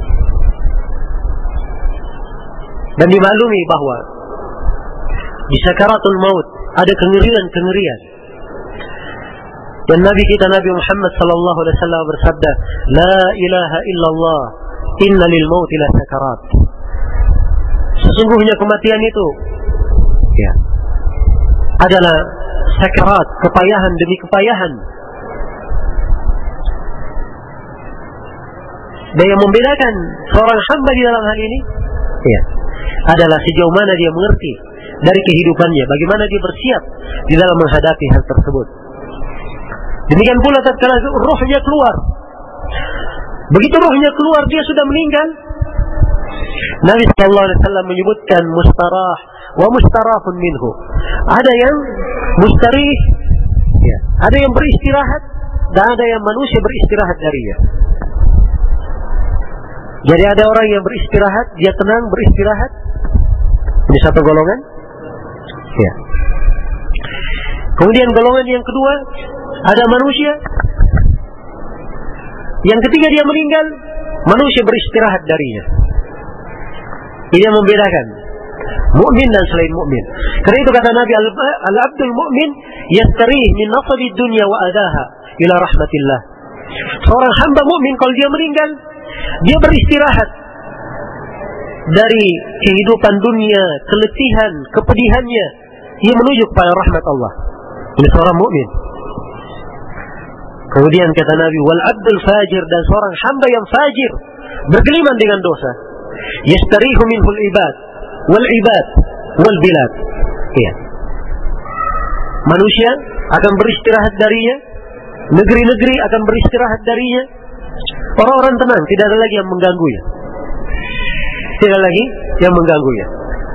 Dan dimaklumi bahwa di sakaratul maut ada kengerian-kengerian. Dan Nabi kita Nabi Muhammad sallallahu alaihi wasallam bersabda, "La ilaha illallah, inna lil mauti la sakarat." Sesungguhnya kematian itu, ya, adalah sakarat, kepayahan demi kepayahan. Dan yang membedakan seorang hamba di dalam hal ini, ya, adalah sejauh mana dia mengerti dari kehidupannya, bagaimana dia bersiap di dalam menghadapi hal tersebut. Demikian pula tatkala ruhnya keluar. Begitu ruhnya keluar, dia sudah meninggal. Nabi sallallahu alaihi wasallam menyebutkan mustarah wa mustarafun minhu. Ada yang mustarih, ya, ada yang beristirahat, dan ada yang manusia beristirahat darinya. Jadi ada orang yang beristirahat, dia tenang beristirahat. Ini satu golongan. Ya. Kemudian golongan yang kedua, ada manusia. Yang ketiga dia meninggal, manusia beristirahat darinya. Ini yang membedakan mukmin dan selain mukmin. Karena itu kata Nabi, al-abdul mu'min yastarih min nasabi dunya wa adaha ila rahmatillah. Seorang hamba mukmin kalau dia meninggal, dia beristirahat dari kehidupan dunia, keletihan, kepedihannya, ia menuju kepada rahmat Allah. Ini seorang mukmin. Kemudian kata Nabi, wal abdul fajir, dan seorang hamba yang fajir, bergeliman dengan dosa, yastarihu minhul ibad wal ibad wal bilad. Iya. Manusia akan beristirahat darinya, negeri-negeri akan beristirahat darinya. Orang-orang tenang, tidak ada lagi yang mengganggunya. Tidak lagi yang mengganggunya.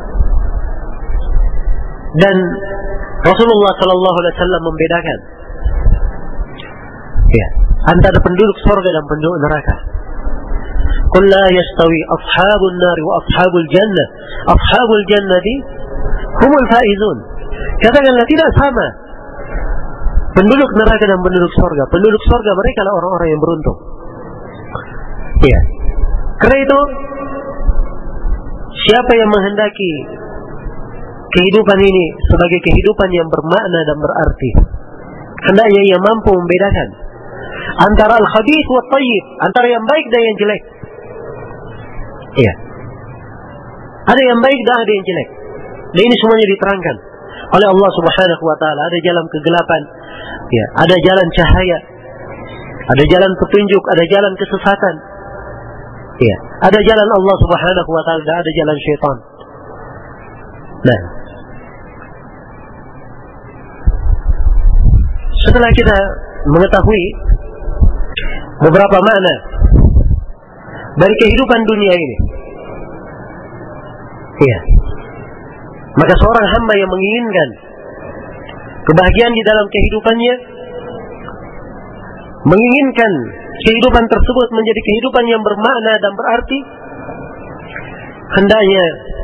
Dan Rasulullah sallallahu alaihi wasallam membedakan, ya, antara penduduk surga dan penduduk neraka. Qul la yastawi ashabun nari wa ashabul jannah. Ashabul jannati humul faizun. Katakanlah tidak sama penduduk neraka dan penduduk surga. Penduduk surga mereka adalah orang-orang yang beruntung. Ya. Karena itu, siapa yang menghendaki kehidupan ini sebagai kehidupan yang bermakna dan berarti, hendaknya ia mampu membedakan antara al-khabith wa tayyib, antara yang baik dan yang jelek. Iya. Ada yang baik dan ada yang jelek. Dan ini semuanya diterangkan oleh Allah Subhanahu wa taala. Ada jalan kegelapan, ya, ada jalan cahaya, ada jalan petunjuk, ada jalan kesesatan. Ya, ada jalan Allah Subhanahu wa taala dan ada jalan syaitan. Nah, setelah kita mengetahui beberapa makna dari kehidupan dunia ini, ya, maka seorang hamba yang menginginkan kebahagiaan di dalam kehidupannya, menginginkan kehidupan tersebut menjadi kehidupan yang bermakna dan berarti, hendaknya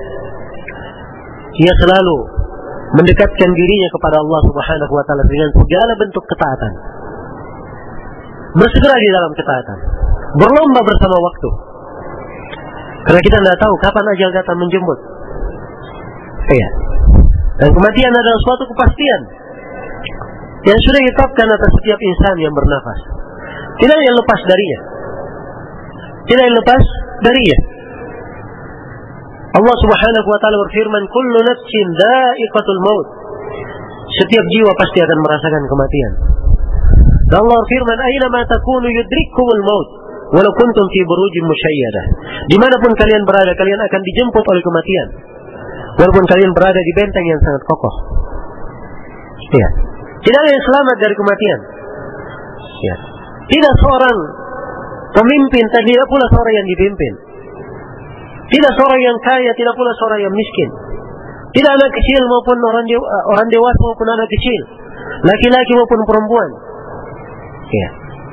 ia selalu mendekatkan dirinya kepada Allah Subhanahu wa taala dengan segala bentuk ketaatan. Bersegera di dalam ketaatan, berlomba bersama waktu. Karena kita tidak tahu kapan ajal datang menjemput. Iya. Dan kematian adalah suatu kepastian yang sudah ditetapkan atas setiap insan yang bernafas. Tidak yang lepas darinya. Tidak yang lepas darinya. Allah Subhanahu wa taala berfirman, "Kullu nafsin dha'iqatul maut." Setiap jiwa pasti akan merasakan kematian. Dan Allah berfirman, "Aina ma takunu yudrikkumul maut, walau kuntum fi burujin musyayyadah." Dimanapun kalian berada, kalian akan dijemput oleh kematian, walaupun kalian berada di benteng yang sangat kokoh. Ya. Tidak ada yang selamat dari kematian. Ya. Tidak seorang pemimpin, tidak pula seorang yang dipimpin. Tidak seorang yang kaya, tidak pula seorang yang miskin. Tidak anak kecil maupun orang dewa, orang dewasa maupun anak kecil, laki-laki maupun perempuan. Ya.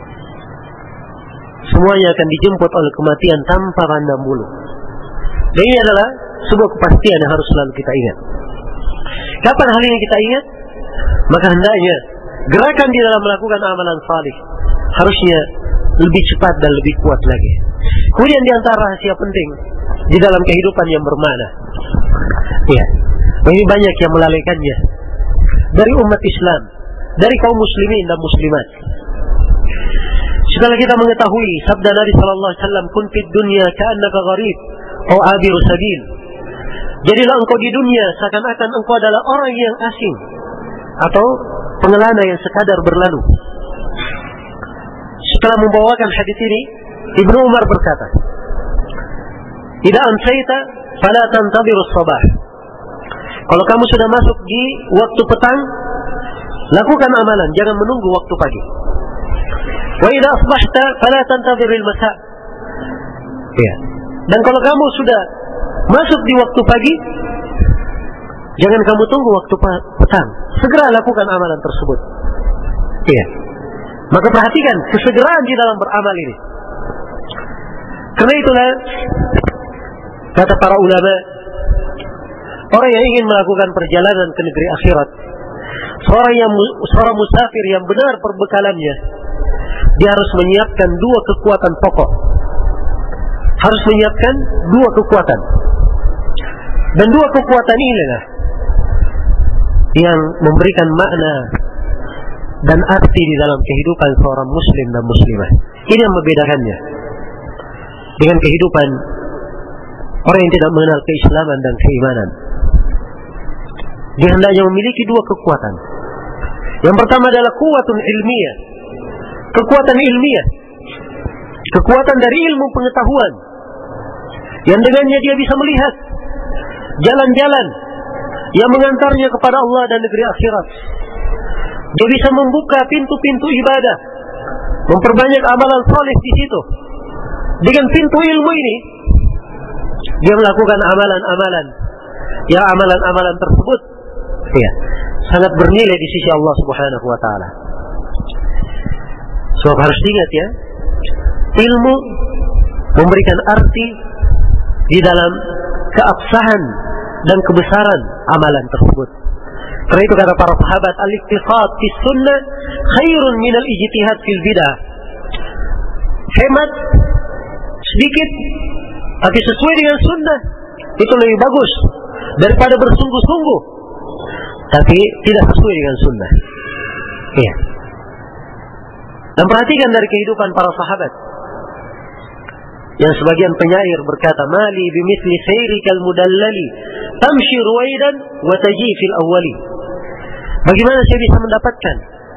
Semuanya akan dijemput oleh kematian tanpa pandang bulu. Dan ini adalah sebuah kepastian yang harus selalu kita ingat. Kapan hal ini kita ingat? Maka hendaknya gerakan di dalam melakukan amalan salih harusnya lebih cepat dan lebih kuat lagi. Kemudian di antara rahasia penting di dalam kehidupan yang bermakna, ya, ini banyak yang melalaikannya dari umat Islam, dari kaum muslimin dan muslimat. Setelah kita mengetahui sabda Nabi sallallahu alaihi wasallam, "Kun fid dunya ka'annaka gharib aw abiru sabil." Jadilah engkau di dunia seakan-akan engkau adalah orang yang asing atau pengelana yang sekadar berlalu. Setelah membawakan hadis ini, Ibnu Umar berkata, "Idza amsayta fala tantadhirus sabah." Kalau kamu sudah masuk di waktu petang, lakukan amalan, jangan menunggu waktu pagi. Wa idza asbahta fala tantadhiril masa. Ya. Dan kalau kamu sudah masuk di waktu pagi, jangan kamu tunggu waktu petang. Segera lakukan amalan tersebut. Iya. Maka perhatikan kesegeraan di dalam beramal ini. Karena itulah kata para ulama, orang yang ingin melakukan perjalanan ke negeri akhirat, seorang yang seorang musafir yang benar perbekalannya, dia harus menyiapkan dua kekuatan pokok. Harus menyiapkan dua kekuatan. Dan dua kekuatan inilah yang memberikan makna dan arti di dalam kehidupan seorang muslim dan muslimah. Ini yang membedakannya dengan kehidupan orang yang tidak mengenal keislaman dan keimanan. Dia hendaknya memiliki dua kekuatan. Yang pertama adalah kuwatun ilmiah. Kekuatan ilmiah. Kekuatan dari ilmu pengetahuan, yang dengannya dia bisa melihat jalan-jalan yang mengantarnya kepada Allah dan negeri akhirat. Dia bisa membuka pintu-pintu ibadah, memperbanyak amalan saleh di situ. Dengan pintu ilmu ini, dia melakukan amalan-amalan, ya amalan-amalan tersebut, ya sangat bernilai di sisi Allah Subhanahu Wa Taala. So harus diingat ya, ilmu memberikan arti di dalam keabsahan dan kebesaran amalan tersebut. Karena itu kata para sahabat, al-iqtisad fi sunnah khairun min al-ijtihad fil bidah. Hemat sedikit tapi sesuai dengan sunnah itu lebih bagus daripada bersungguh-sungguh tapi tidak sesuai dengan sunnah. Iya. Dan perhatikan dari kehidupan para sahabat, yang sebagian penyair berkata, "Mali bimithli sayrikal mudallali tamshi ruwaidan wa taji fil awwali." Bagaimana saya bisa mendapatkan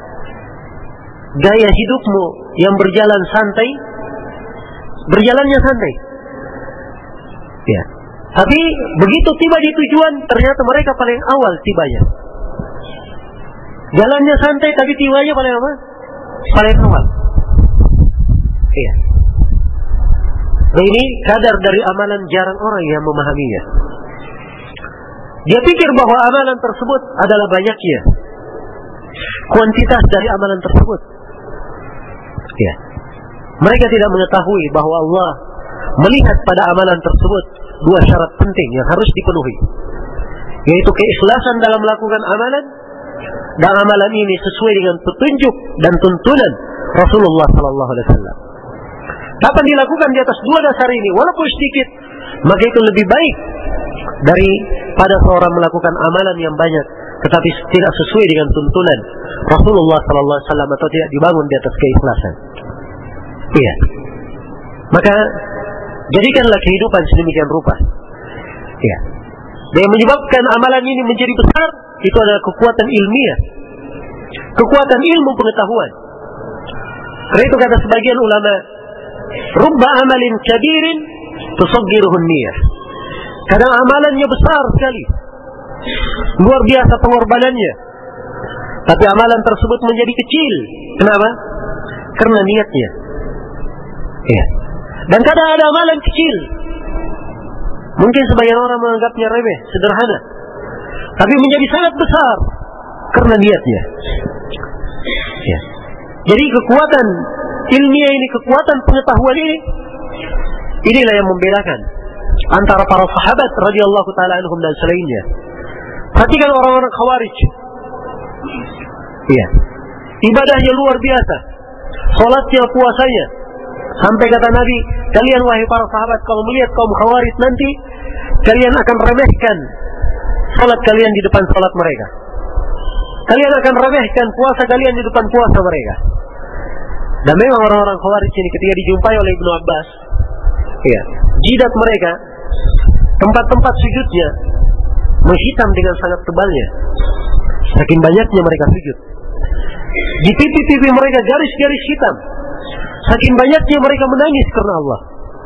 gaya hidupmu yang berjalan santai, berjalannya santai, ya. Tapi begitu tiba di tujuan, ternyata mereka paling awal tibanya. Jalannya santai, tapi tibanya paling apa? Paling awal. Iya. Nah, ini kadar dari amalan jarang orang yang memahaminya. Dia pikir bahwa amalan tersebut adalah banyaknya, kuantitas dari amalan tersebut. Ya. Mereka tidak mengetahui bahwa Allah melihat pada amalan tersebut dua syarat penting yang harus dipenuhi, yaitu keikhlasan dalam melakukan amalan, dan amalan ini sesuai dengan petunjuk dan tuntunan Rasulullah sallallahu alaihi wasallam. Kapan dilakukan di atas dua dasar ini, walaupun sedikit, maka itu lebih baik daripada seorang melakukan amalan yang banyak tetapi tidak sesuai dengan tuntunan Rasulullah sallallahu alaihi wasallam atau tidak dibangun di atas keikhlasan. Iya. Maka jadikanlah kehidupan sedemikian rupa. Iya. Dan yang menyebabkan amalan ini menjadi besar itu adalah kekuatan ilmiah, kekuatan ilmu pengetahuan. Karena itu kata sebagian ulama, rubba amalin kabirin tusaggiruhun niyah. Kadang amalannya besar sekali, luar biasa pengorbanannya, tapi amalan tersebut menjadi kecil. Kenapa? Karena niatnya. Ya. Dan kadang ada amalan kecil, mungkin sebagian orang menganggapnya remeh, sederhana, tapi menjadi sangat besar karena niatnya. Ya. Jadi kekuatan ilmiah ini, kekuatan pengetahuan ini, inilah yang membedakan antara para sahabat radhiyallahu taala anhum dan selainnya. Perhatikan orang-orang Khawarij. Iya. Ibadahnya luar biasa, salatnya, puasanya, sampai kata Nabi, kalian wahai para sahabat, kalau melihat kaum Khawarij nanti, kalian akan remehkan salat kalian di depan salat mereka. Kalian akan remehkan puasa kalian di depan puasa mereka. Dan memang orang-orang Khawarij ini ketika dijumpai oleh Ibnu Abbas, ya, jidat mereka, tempat-tempat sujudnya menghitam dengan sangat tebalnya, saking banyaknya mereka sujud. Di pipi-pipi mereka garis-garis hitam, Saking banyaknya mereka menangis karena Allah.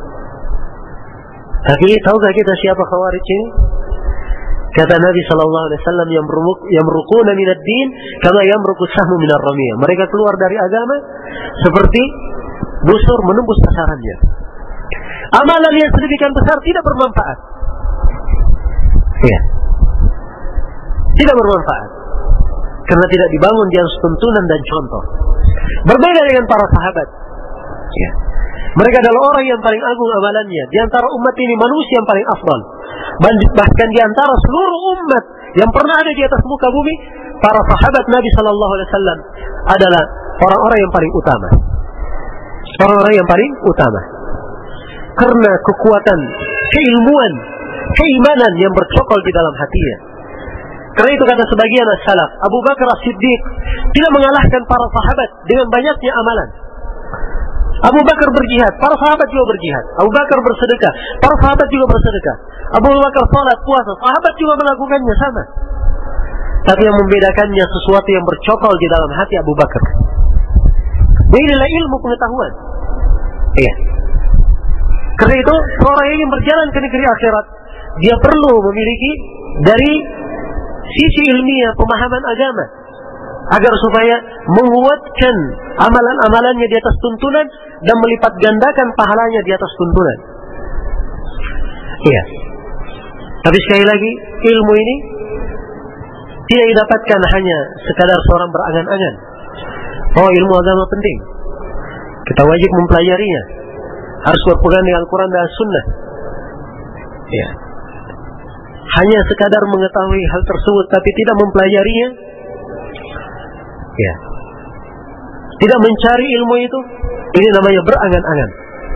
Tapi tahukah kita siapa Khawarij ini? Kata Nabi sallallahu alaihi wasallam, yamruquna minad din kama yamruqu sahmu minar ramiyah. Mereka keluar dari agama seperti busur menembus sasarannya. Amalan yang sedemikian besar tidak bermanfaat. Ya. Tidak bermanfaat. Karena tidak dibangun di atas tuntunan dan contoh. Berbeda dengan para sahabat. Ya. Mereka adalah orang yang paling agung amalannya. Di antara umat ini manusia yang paling afdal. Bahkan di antara seluruh umat yang pernah ada di atas muka bumi, para sahabat Nabi sallallahu alaihi wasallam adalah orang-orang yang paling utama. Orang-orang yang paling utama. Karena kekuatan keilmuan, keimanan yang bercokol di dalam hatinya. Karena itu kata sebagian as-salaf, Abu Bakar As-Siddiq tidak mengalahkan para sahabat dengan banyaknya amalan. Abu Bakar berjihad, para sahabat juga berjihad. Abu Bakar bersedekah, para sahabat juga bersedekah. Abu Bakar salat, puasa, sahabat juga melakukannya sama. Tapi yang membedakannya sesuatu yang bercokol di dalam hati Abu Bakar. Inilah ilmu pengetahuan. Iya. Karena itu seorang yang ingin berjalan ke negeri akhirat, dia perlu memiliki dari sisi ilmiah pemahaman agama, agar supaya menguatkan amalan-amalannya di atas tuntunan dan melipat gandakan pahalanya di atas tuntunan. Iya. Tapi sekali lagi, ilmu ini tidak didapatkan hanya sekadar seorang berangan-angan. Oh, ilmu agama penting, kita wajib mempelajarinya, harus berpegang dengan Al-Quran dan As-Sunnah. Iya. Hanya sekadar mengetahui hal tersebut tapi tidak mempelajarinya, ya, tidak mencari ilmu itu, ini namanya berangan-angan.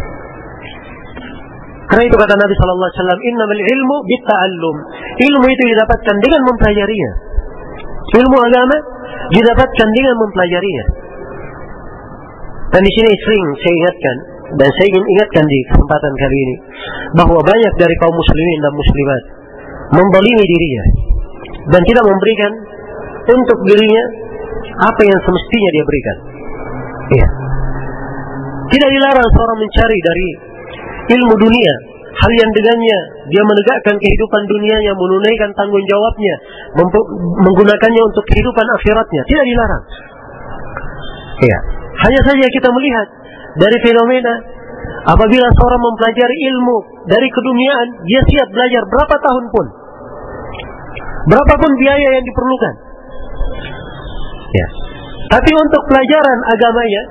Karena itu kata Nabi sallallahu alaihi wasallam, innamal ilmu bitta'allum. Ilmu itu didapatkan dengan mempelajarinya. Ilmu agama didapatkan dengan mempelajarinya. Dan di sini sering saya ingatkan, dan saya ingin ingatkan di kesempatan kali ini, bahwa banyak dari kaum muslimin dan muslimat membalimi dirinya dan tidak memberikan untuk dirinya apa yang semestinya dia berikan. Iya. Tidak dilarang seorang mencari dari ilmu dunia hal yang dengannya dia menegakkan kehidupan dunianya, menunaikan tanggung jawabnya, menggunakannya untuk kehidupan akhiratnya. Tidak dilarang. Iya. Hanya saja kita melihat dari fenomena, apabila seorang mempelajari ilmu dari keduniaan, dia siap belajar berapa tahun pun, berapapun biaya yang diperlukan. Ya. Tapi untuk pelajaran agamanya,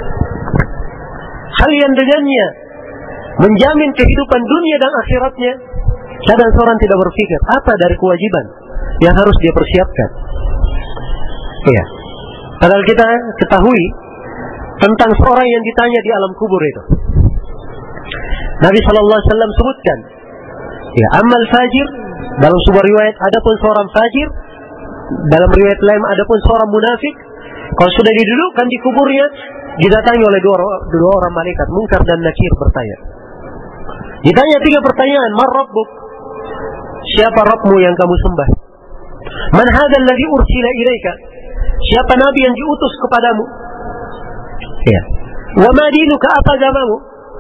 hal yang dengannya menjamin kehidupan dunia dan akhiratnya, kadang seorang tidak berpikir apa dari kewajiban yang harus dia persiapkan. Ya. Padahal kita ketahui tentang seorang yang ditanya di alam kubur itu. Nabi sallallahu alaihi wasallam sebutkan, ya, amal fajir, dalam sebuah riwayat adapun seorang fajir, dalam riwayat lain adapun seorang munafik, kalau sudah didudukkan di kuburnya, didatangi oleh dua, dua orang malaikat Munkar dan Nakir bertanya. Ditanya tiga pertanyaan, man rabbuk? Siapa Rabbmu yang kamu sembah? Man hadzal ladzi ursila ilaika? Siapa nabi yang diutus kepadamu? Ya. Wa ma dinuka, apa agamamu?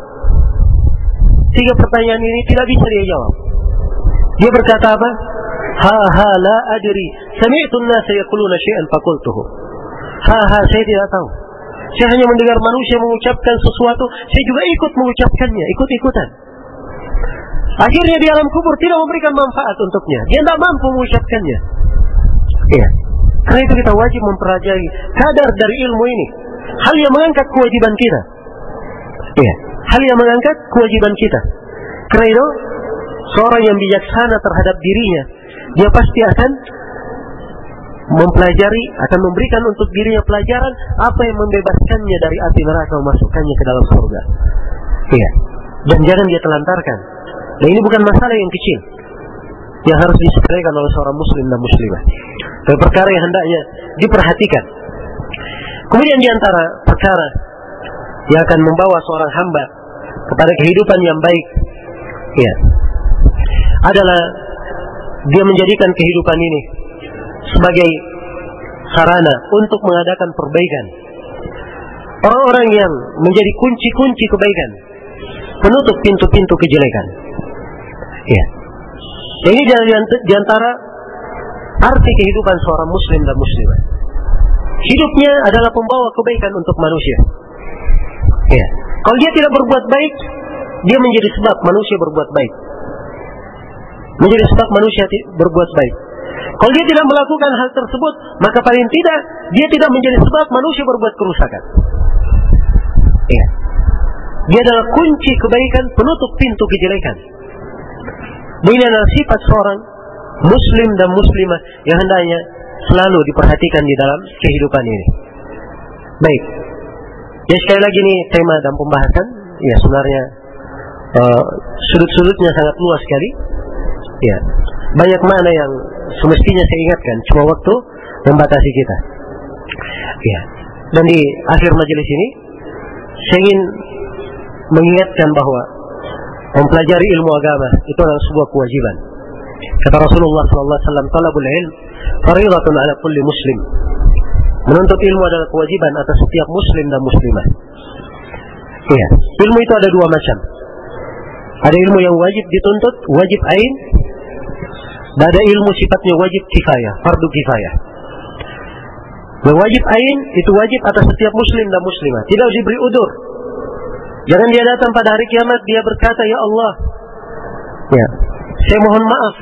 Tiga pertanyaan ini tidak bisa dia jawab. Dia berkata apa? Ha ha la adri, sami'tu an-nasa yaquluna syai'an faqultuhu. Ha ha, saya tidak tahu. Saya hanya mendengar manusia mengucapkan sesuatu, saya juga ikut mengucapkannya, ikut-ikutan. Akhirnya di alam kubur tidak memberikan manfaat untuknya. Dia tidak mampu mengucapkannya. Iya. Karena itu kita wajib mempelajari kadar dari ilmu ini. Hal yang mengangkat kewajiban kita. Iya. Hal yang mengangkat kewajiban kita. Karena itu seorang yang bijaksana terhadap dirinya, dia pasti akan mempelajari, akan memberikan untuk dirinya pelajaran apa yang membebaskannya dari api neraka, memasukkannya ke dalam surga. Iya. Dan jangan dia telantarkan. Nah, ini bukan masalah yang kecil yang harus disepelekan oleh seorang muslim dan muslimah. Tapi perkara yang hendaknya diperhatikan. Kemudian di antara perkara yang akan membawa seorang hamba kepada kehidupan yang baik, ya, adalah dia menjadikan kehidupan ini sebagai sarana untuk mengadakan perbaikan. orang-orang yang menjadi kunci-kunci kebaikan, penutup pintu-pintu kejelekan. Ya. Ini di antara arti kehidupan seorang muslim dan muslimah. Hidupnya adalah pembawa kebaikan untuk manusia. Ya. Kalau dia tidak berbuat baik, dia menjadi sebab manusia berbuat baik. Menjadi sebab manusia berbuat baik. Kalau dia tidak melakukan hal tersebut, maka paling tidak dia tidak menjadi sebab manusia berbuat kerusakan. Ya. Dia adalah kunci kebaikan, penutup pintu kejelekan. Ini adalah sifat seorang muslim dan muslimah yang hendaknya selalu diperhatikan di dalam kehidupan ini. Baik. Ya, sekali lagi nih tema dan pembahasan, ya sebenarnya uh, sudut-sudutnya sangat luas sekali. Ya, banyak makna yang semestinya saya ingatkan, cuma waktu membatasi kita. Ya, dan di akhir majelis ini saya ingin mengingatkan bahwa mempelajari ilmu agama itu adalah sebuah kewajiban. Kata Rasulullah sallallahu alaihi wasallam, "Talabul ilm fardhatun 'ala kulli muslim." Menuntut ilmu adalah kewajiban atas setiap muslim dan muslimah. Iya, ilmu itu ada dua macam. Ada ilmu yang wajib dituntut, wajib ain, dan ada ilmu sifatnya wajib kifayah, fardu kifayah. Yang wajib ain itu wajib atas setiap muslim dan muslimah, tidak diberi udur. Jangan dia datang pada hari kiamat dia berkata, "Ya Allah, ya, saya mohon maaf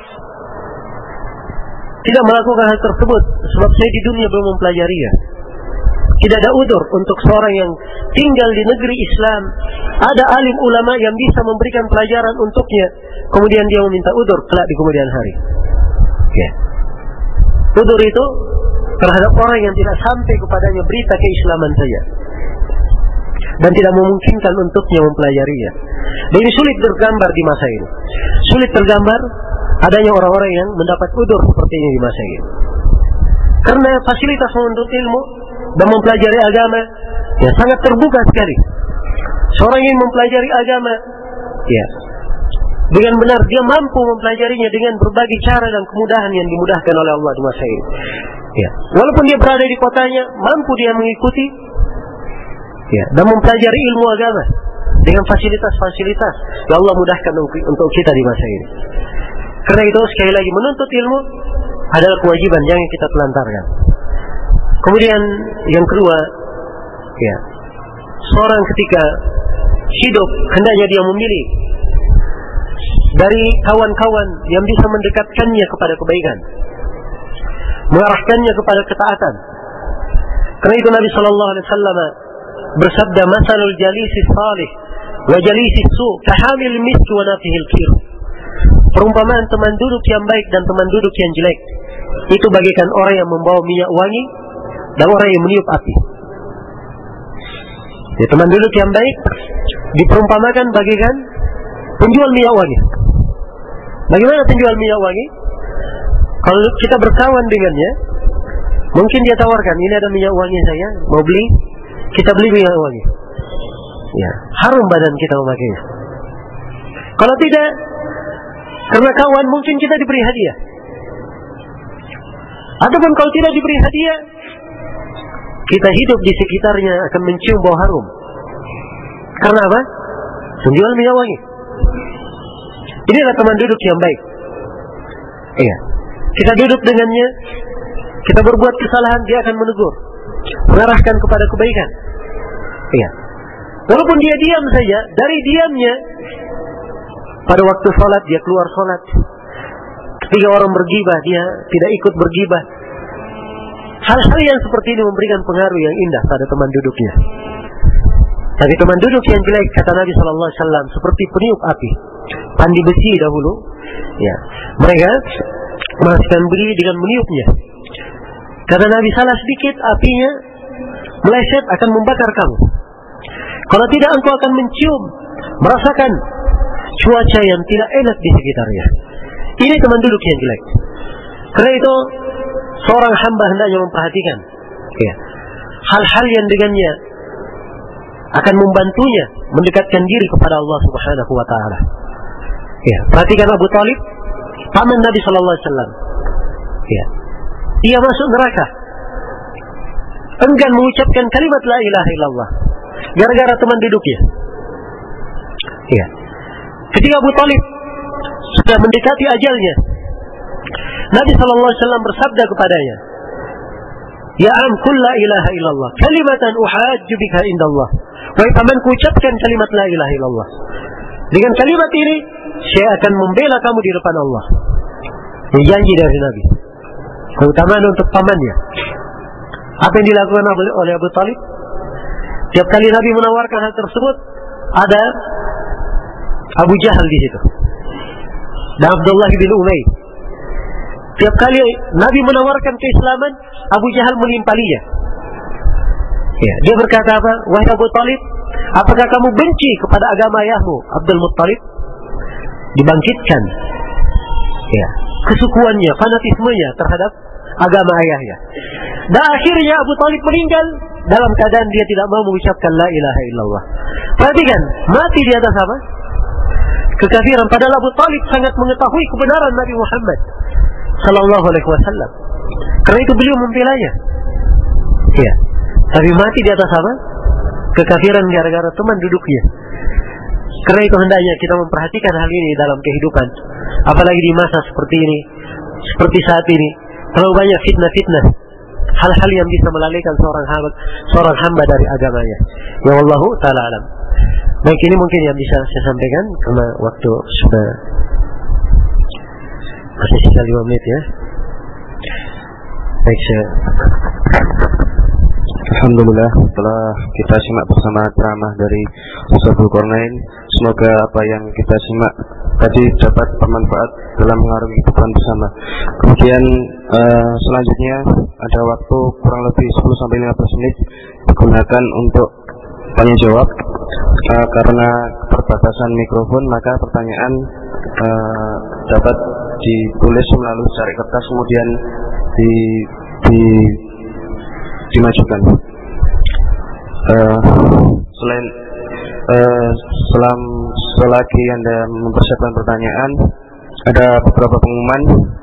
tidak melakukan hal tersebut sebab saya di dunia belum mempelajarinya." Tidak ada udur untuk seorang yang tinggal di negeri Islam, ada alim ulama yang bisa memberikan pelajaran untuknya, kemudian dia meminta udur kelak di kemudian hari. Ya. Udur itu terhadap orang yang tidak sampai kepadanya berita keislaman saja dan tidak memungkinkan untuknya mempelajarinya. Dan ini sulit tergambar di masa ini. Sulit tergambar adanya orang-orang yang mendapat udur seperti ini di masa ini. Karena fasilitas menuntut ilmu dan mempelajari agama ya sangat terbuka sekali. Seorang yang mempelajari agama ya dengan benar dia mampu mempelajarinya dengan berbagai cara dan kemudahan yang dimudahkan oleh Allah di masa ini. Ya, walaupun dia berada di kotanya, mampu dia mengikuti ya dan mempelajari ilmu agama dengan fasilitas-fasilitas yang Allah mudahkan untuk kita di masa ini. Karena itu sekali lagi menuntut ilmu adalah kewajiban, jangan kita telantarkan. Kemudian yang kedua, ya, seorang ketika hidup hendaknya dia memilih dari kawan-kawan yang bisa mendekatkannya kepada kebaikan, mengarahkannya kepada ketaatan. Karena itu Nabi Shallallahu Alaihi Wasallam bersabda, "Masalul jalisi salih wa jalisi su kahamil misk wa nafihil kir." Perumpamaan teman duduk yang baik dan teman duduk yang jelek itu bagaikan orang yang membawa minyak wangi dan orang yang meniup api. Ya, teman duduk yang baik diperumpamakan bagaikan penjual minyak wangi. Bagaimana penjual minyak wangi? Kalau kita berkawan dengannya, mungkin dia tawarkan, "Ini ada minyak wangi saya, mau beli?" Kita beli minyak wangi. Ya, harum badan kita memakainya. Kalau tidak, karena kawan mungkin kita diberi hadiah. Ataupun kalau tidak diberi hadiah, kita hidup di sekitarnya akan mencium bau harum. Karena apa? Penjual minyak wangi. Ini adalah teman duduk yang baik. Iya. Kita duduk dengannya, kita berbuat kesalahan, dia akan menegur, mengarahkan kepada kebaikan. Iya. Walaupun dia diam saja, dari diamnya pada waktu sholat dia keluar sholat. Ketika orang bergibah dia tidak ikut bergibah. Hal-hal yang seperti ini memberikan pengaruh yang indah pada teman duduknya. Tapi teman duduk yang jelek, kata Nabi Sallallahu Alaihi Wasallam, seperti peniup api, pandi besi dahulu. Ya, mereka menghasilkan beli dengan meniupnya. Kata Nabi, salah sedikit apinya meleset akan membakar kamu. Kalau tidak engkau akan mencium, merasakan cuaca yang tidak enak di sekitarnya. Ini teman duduk yang jelek. Karena itu seorang hamba hendaknya memperhatikan ya, hal-hal yang dengannya akan membantunya mendekatkan diri kepada Allah Subhanahu wa taala. Ya, perhatikan Abu Talib, paman Nabi sallallahu alaihi wasallam. Ya. Dia masuk neraka. Enggan mengucapkan kalimat la ilaha illallah. gara-gara teman duduknya. Iya. Ketika Abu Thalib sudah mendekati ajalnya, Nabi sallallahu alaihi wasallam bersabda kepadanya, "Ya am qul la ilaha illallah, kalimatan uhajju bika indallah." Wahai pamanku, ucapkan kalimat la ilaha illallah. Dengan kalimat ini, saya akan membela kamu di depan Allah. Ini janji dari Nabi. Keutamaan untuk pamannya. Apa yang dilakukan oleh Abu Thalib? Tiap kali Nabi menawarkan hal tersebut, ada Abu Jahal di situ. Dan Abdullah bin Umayy. Tiap kali Nabi menawarkan keislaman, Abu Jahal menimpalinya. Ya, dia berkata apa? Wahai Abu Thalib, apakah kamu benci kepada agama ayahmu Abdul Muttalib? Dibangkitkan ya, kesukuannya, fanatismenya terhadap agama ayahnya. Dan akhirnya Abu Thalib meninggal dalam keadaan dia tidak mau mengucapkan la ilaha illallah. Perhatikan, mati di atas apa? Kekafiran. Padahal Abu Thalib sangat mengetahui kebenaran Nabi Muhammad sallallahu alaihi wasallam. Karena itu beliau membelanya. Ya. Tapi mati di atas apa? Kekafiran gara-gara teman duduknya. Karena itu hendaknya kita memperhatikan hal ini dalam kehidupan. Apalagi di masa seperti ini, seperti saat ini, terlalu banyak fitnah-fitnah, hal-hal yang bisa melalaikan seorang hamba, seorang hamba dari agamanya. Ya Wallahu ta'ala alam. Baik, ini mungkin yang bisa saya sampaikan karena waktu sudah masih sisa lima menit ya. Baik, saya Alhamdulillah, setelah kita simak bersama ceramah dari Ustaz Dzulkarnain, semoga apa yang kita simak tadi dapat bermanfaat dalam mengarungi kehidupan bersama. Kemudian uh, selanjutnya ada waktu kurang lebih sepuluh sampai lima belas menit digunakan untuk tanya jawab. Uh, karena keterbatasan mikrofon, maka pertanyaan uh, dapat ditulis melalui cari kertas kemudian di, di dimajukan. Uh, selain uh, selam selagi Anda mempersiapkan pertanyaan, ada beberapa pengumuman.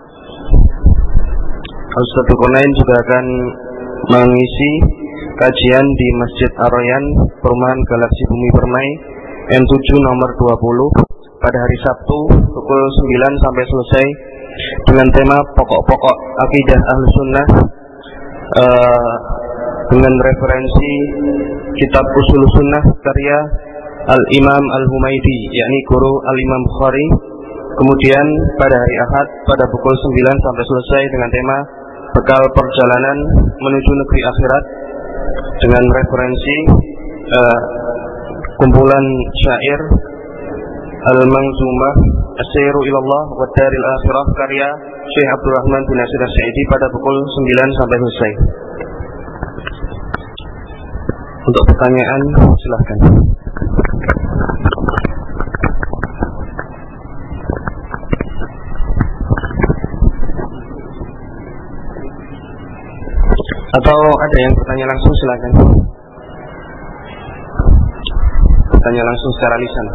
Ustaz Dzulkarnain juga akan mengisi kajian di Masjid Ar-Rayyan, Perumahan Galaksi Bumi Permai, M tujuh nomor dua puluh pada hari Sabtu pukul sembilan sampai selesai dengan tema pokok-pokok akidah Ahlussunnah. Uh, dengan referensi kitab Ushul Sunnah karya Al-Imam Al-Humaydi, yakni guru Al-Imam Bukhari. Kemudian pada hari Ahad pada pukul sembilan sampai selesai dengan tema bekal perjalanan menuju negeri akhirat dengan referensi uh, kumpulan syair Al-Manzumah As-Sayru Ilallah wa Daril Akhirah karya Syekh Abdul Rahman bin Nasir As-Sa'idi pada pukul sembilan sampai selesai. Untuk pertanyaan silahkan. Atau ada yang bertanya langsung silahkan. Bertanya langsung secara lisan.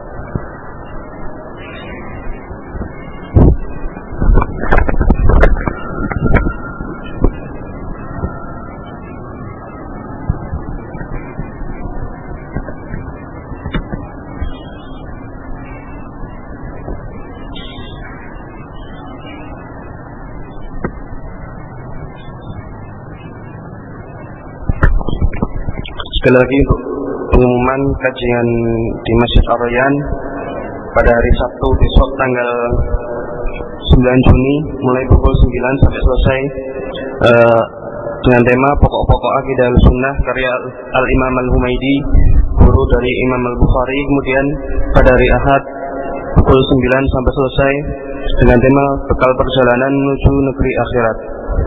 Sekali lagi untuk pengumuman kajian di Masjid Ar-Rayyan pada hari Sabtu besok tanggal sembilan Juni mulai pukul sembilan sampai selesai uh, dengan tema pokok-pokok akidah Ahlussunnah karya Al-Imam Al-Humaydi, guru dari Imam Al-Bukhari. Kemudian pada hari Ahad pukul sembilan sampai selesai dengan tema bekal perjalanan menuju negeri akhirat.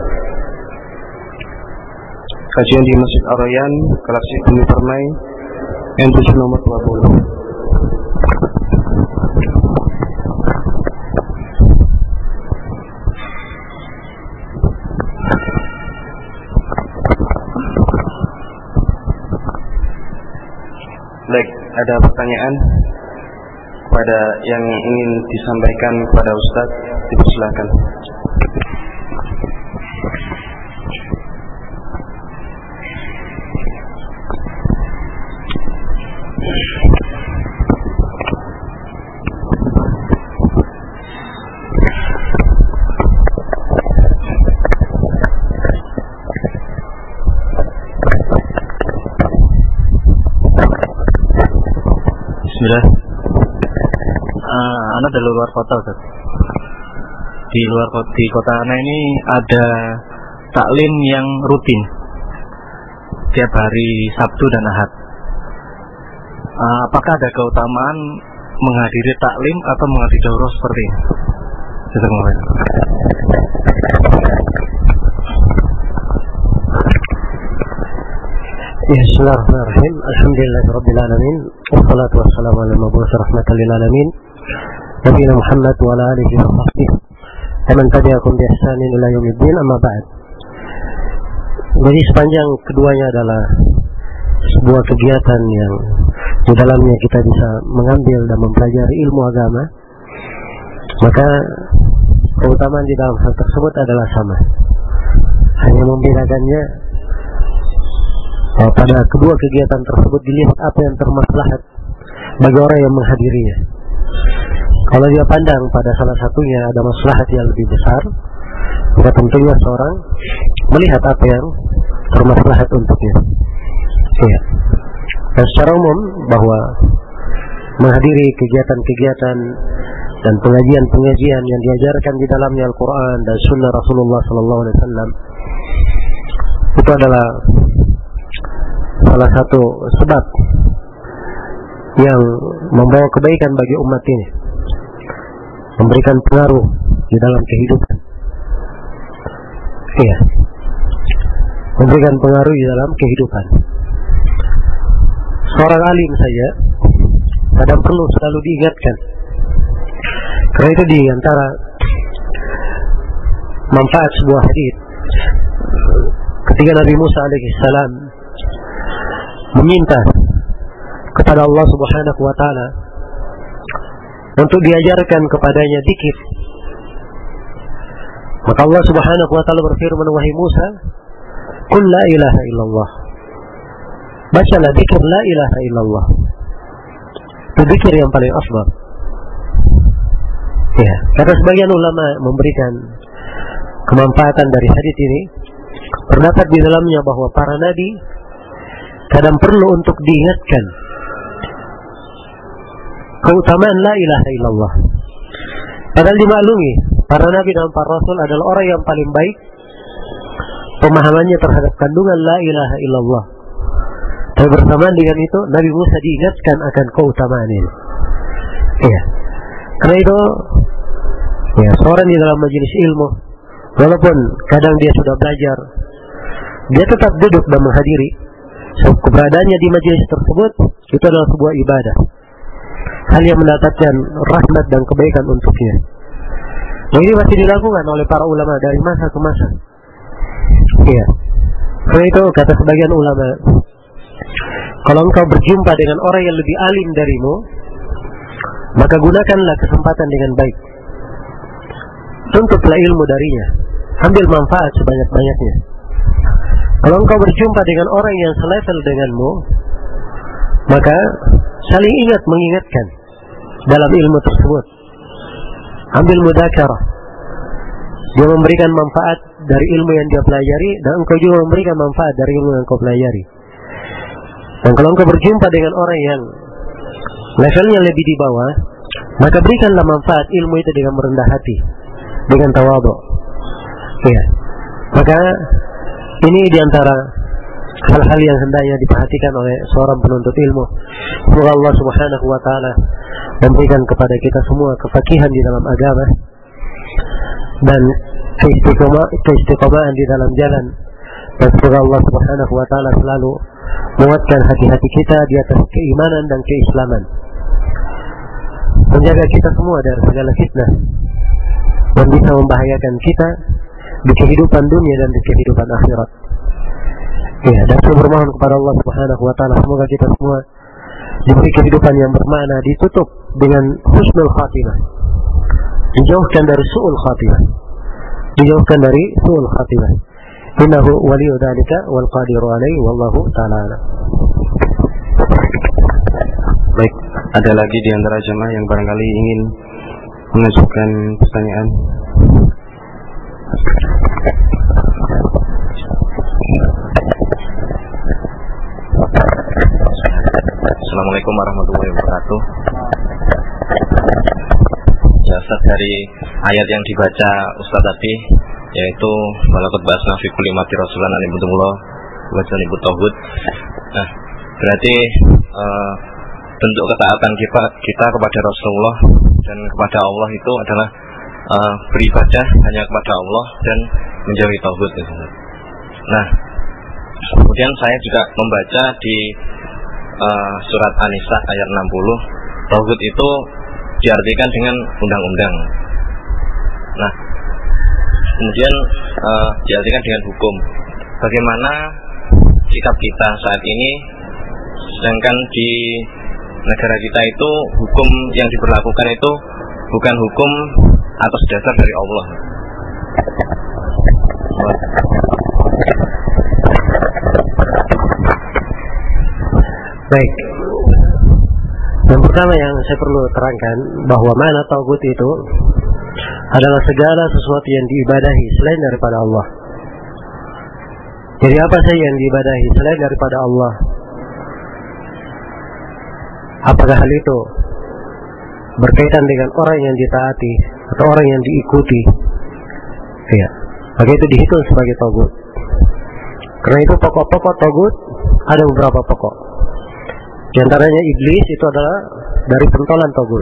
Kajian di Masjid Ar-Rayyan, Galaksi Bumi Permai, M tujuh nomor dua puluh. Baik, ada pertanyaan kepada yang ingin disampaikan kepada Ustaz, dipersilakan. Muhammad dari luar kota, Ustaz. Di luar kota, di kota Ana ini ada taklim yang rutin tiap hari Sabtu dan Ahad. Uh, apakah ada keutamaan menghadiri taklim atau menghadiri daurah seperti ini? Ya, bismillahirrahmanirrahim. Alhamdulillahirabbil alamin. Wassalatu wassalamu ala mab'uts rahmatan lil alamin. Nabiyina Muhammad wa ala alihi wa sahbihi wa man tabi'ahum bi ihsanin ila yaumiddin, amma ba'd. Jadi sepanjang keduanya adalah sebuah kegiatan yang di dalamnya kita bisa mengambil dan mempelajari ilmu agama, maka keutamaan di dalam hal tersebut adalah sama. Hanya membedakannya bahwa pada kedua kegiatan tersebut dilihat apa yang termaslahat bagi orang yang menghadirinya. Kalau dia pandang pada salah satunya ada maslahat yang lebih besar, maka tentunya seorang melihat apa yang termaslahat untuknya. Ya. Dan secara umum bahwa menghadiri kegiatan-kegiatan dan pengajian-pengajian yang diajarkan di dalamnya Al-Quran dan Sunnah Rasulullah Sallallahu Alaihi Wasallam itu adalah salah satu sebab yang membawa kebaikan bagi umat ini, memberikan pengaruh di dalam kehidupan. Iya, memberikan pengaruh di dalam kehidupan. Seorang alim saja kadang perlu selalu diingatkan. Karena itu di antara manfaat sebuah hadis ketika Nabi Musa alaihissalam meminta kepada Allah Subhanahu wa taala untuk diajarkan kepadanya zikir, maka Allah Subhanahu wa taala berfirman, wahai Musa, qul la ilaha illallah, bacalah zikir la ilaha illallah. Itu zikir yang paling afdal. Ya, kata sebagian ulama memberikan kemanfaatan dari hadis ini, terdapat di dalamnya bahwa para nabi kadang perlu untuk diingatkan keutamaan la ilaha illallah. Padahal dimaklumi para nabi dan para rasul adalah orang yang paling baik pemahamannya terhadap kandungan la ilaha illallah. Tapi bersamaan dengan itu Nabi Musa diingatkan akan keutamaan ini. Iya. Karena itu ya, seorang di dalam majelis ilmu, walaupun kadang dia sudah belajar, dia tetap duduk dan menghadiri. So, keberadaannya di majelis tersebut itu adalah sebuah ibadah, hal yang mendatangkan rahmat dan kebaikan untuknya. Dan ini masih dilakukan oleh para ulama dari masa ke masa. Iya. Karena itu kata sebagian ulama, kalau engkau berjumpa dengan orang yang lebih alim darimu, maka gunakanlah kesempatan dengan baik. Tuntutlah ilmu darinya, ambil manfaat sebanyak-banyaknya. Kalau engkau berjumpa dengan orang yang selevel denganmu, maka saling ingat mengingatkan dalam ilmu tersebut. Ambil mudzakarah, dia memberikan manfaat dari ilmu yang dia pelajari, dan engkau juga memberikan manfaat dari ilmu yang engkau pelajari. Dan kalau engkau berjumpa dengan orang yang levelnya lebih di bawah, maka berikanlah manfaat ilmu itu dengan merendah hati, dengan tawadhu. Ya. Maka ini diantara hal-hal yang hendaknya diperhatikan oleh seorang penuntut ilmu. Semoga Allah Subhanahu wa taala memberikan kepada kita semua kefakihan di dalam agama dan keistiqomahan di dalam jalan. Dan semoga Allah Subhanahu wa taala selalu menguatkan hati-hati kita di atas keimanan dan keislaman, menjaga kita semua dari segala fitnah yang bisa membahayakan kita di kehidupan dunia dan di kehidupan akhirat. Ya, dan saya bermohon kepada Allah Subhanahu wa taala semoga kita semua diberi kehidupan yang bermakna, ditutup dengan husnul khatimah, dijauhkan dari su'ul khatimah, dijauhkan dari su'ul khatimah. Innahu waliyu dzalika wal qadiru alaihi wallahu ta'ala. Baik, ada lagi di antara jemaah yang barangkali ingin mengajukan pertanyaan. Assalamualaikum warahmatullahi wabarakatuh. dari ayat yang dibaca Ustaz tadi, yaitu walaqad ba'atsna fi kulli ummatin rasulan an ibudullah wa janibut tauhid. Nah, berarti uh, bentuk ketaatan kita kita kepada Rasulullah dan kepada Allah itu adalah uh, beribadah hanya kepada Allah dan menjauhi tauhid. Nah, kemudian saya juga membaca di uh, surat An-Nisa ayat enam puluh, tauhid itu diartikan dengan undang-undang. Nah, kemudian uh, diartikan dengan hukum. Bagaimana sikap kita saat ini, sedangkan di negara kita itu hukum yang diberlakukan itu bukan hukum atas dasar dari Allah. Baik. Yang pertama yang saya perlu terangkan bahwa mana tauhid itu adalah segala sesuatu yang diibadahi selain daripada Allah. Jadi apa saja yang diibadahi selain daripada Allah, apakah hal itu berkaitan dengan orang yang ditaati atau orang yang diikuti, ya, maka itu dihitung sebagai tauhid. Karena itu pokok-pokok tauhid ada beberapa pokok. Di antaranya iblis itu adalah dari pentolan tauhid.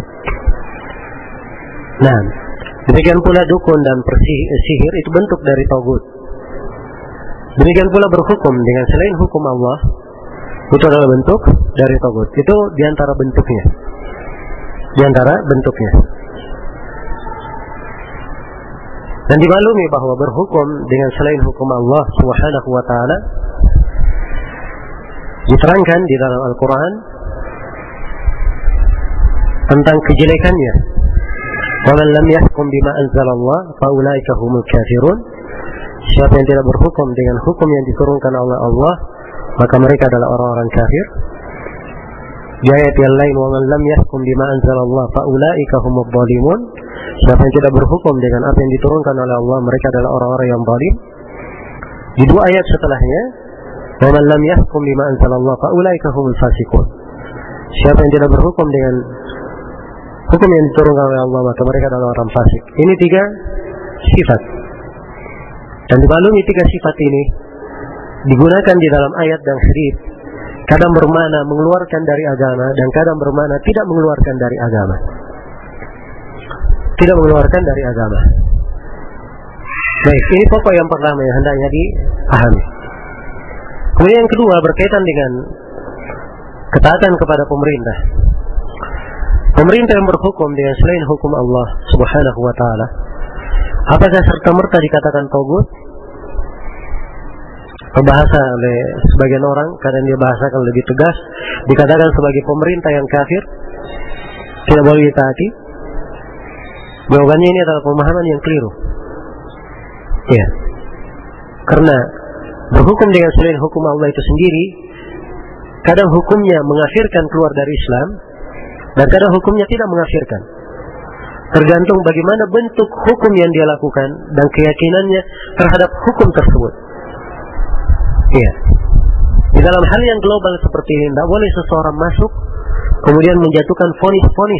Nah, demikian pula dukun dan persihir itu bentuk dari tauhid. Demikian pula berhukum dengan selain hukum Allah itu adalah bentuk dari tauhid. Itu diantara bentuknya. Diantara bentuknya. Dan dimaklumi bahwa berhukum dengan selain hukum Allah Subhanahu wa taala diterangkan di dalam Al-Quran tentang kejelekannya. Wa man lam yahkum bima anzalallah fa ulaika humul kafirun. Siapa yang tidak berhukum dengan hukum yang diturunkan oleh Allah, maka mereka adalah orang-orang kafir. Di ayat yang lain, wa man lam yahkum bima anzalallah fa ulaika humudz zalimun. Siapa yang tidak berhukum dengan apa yang diturunkan oleh Allah, mereka adalah orang-orang yang zalim. Di dua ayat setelahnya, wa man lam yahkum bima anzalallah fa ulaika humul fasiqun. Siapa yang tidak berhukum dengan hukum yang diturunkan oleh Allah, maka mereka adalah orang fasik. Ini tiga sifat. Dan dimaklumi tiga sifat ini digunakan di dalam ayat dan hadis, kadang bermakna mengeluarkan dari agama dan kadang bermakna tidak mengeluarkan dari agama. Tidak mengeluarkan dari agama. Baik, ini pokok yang pertama yang hendaknya dipahami. Kemudian yang kedua berkaitan dengan ketaatan kepada pemerintah. Pemerintah yang berhukum dengan selain hukum Allah Subhanahu wa taala, apakah serta-merta dikatakan tauhid? Bahasa oleh sebagian orang, kadang dia bahasakan lebih tegas, dikatakan sebagai pemerintah yang kafir, tidak boleh ditaati. Jawabannya ini adalah pemahaman yang keliru. Ya, karena berhukum dengan selain hukum Allah itu sendiri, kadang hukumnya mengafirkan keluar dari Islam, dan kadang hukumnya tidak mengafirkan. Tergantung bagaimana bentuk hukum yang dia lakukan dan keyakinannya terhadap hukum tersebut. Iya. Di dalam hal yang global seperti ini, tidak boleh seseorang masuk kemudian menjatuhkan vonis-vonis.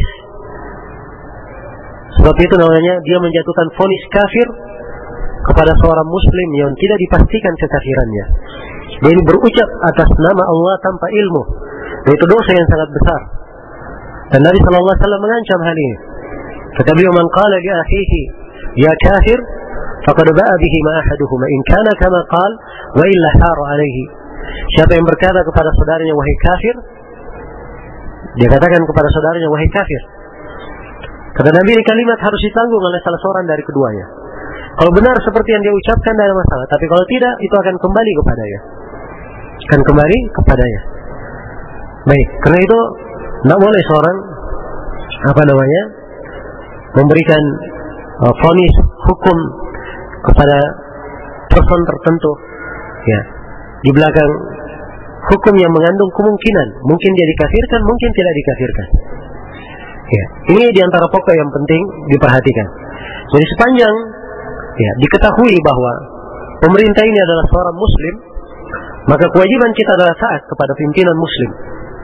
Sebab itu namanya dia menjatuhkan vonis kafir kepada seorang muslim yang tidak dipastikan kekafirannya. Dia ini berucap atas nama Allah tanpa ilmu. Dan itu dosa yang sangat besar. Dan Nabi sallallahu alaihi wasallam mengancam hal ini. Kata beliau, man qala li akhihi ya kafir faqad ba'a bihi ma ahaduhuma in kana kama qala wa illa haru alaihi. Siapa yang berkata kepada saudaranya wahai kafir, dia katakan kepada saudaranya wahai kafir. Kata Nabi, ini kalimat harus ditanggung oleh salah seorang dari keduanya. Kalau benar seperti yang dia ucapkan, tidak ada masalah. Tapi kalau tidak, itu akan kembali kepadanya. Akan kembali kepadanya. Baik, karena itu tidak boleh seorang apa namanya memberikan uh, vonis hukum kepada person tertentu, ya, di belakang hukum yang mengandung kemungkinan mungkin dia dikafirkan, mungkin tidak dikafirkan. Ya, ini diantara pokok yang penting diperhatikan. Jadi sepanjang ya diketahui bahwa pemerintah ini adalah seorang muslim, maka kewajiban kita adalah taat kepada pimpinan muslim.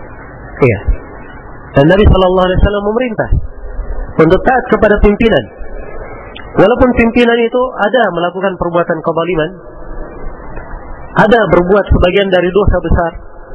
Ya. Dan Nabi sallallahu alaihi wasallam memerintah untuk taat kepada pimpinan. Walaupun pimpinan itu ada melakukan perbuatan kezaliman, ada berbuat sebagian dari dosa besar.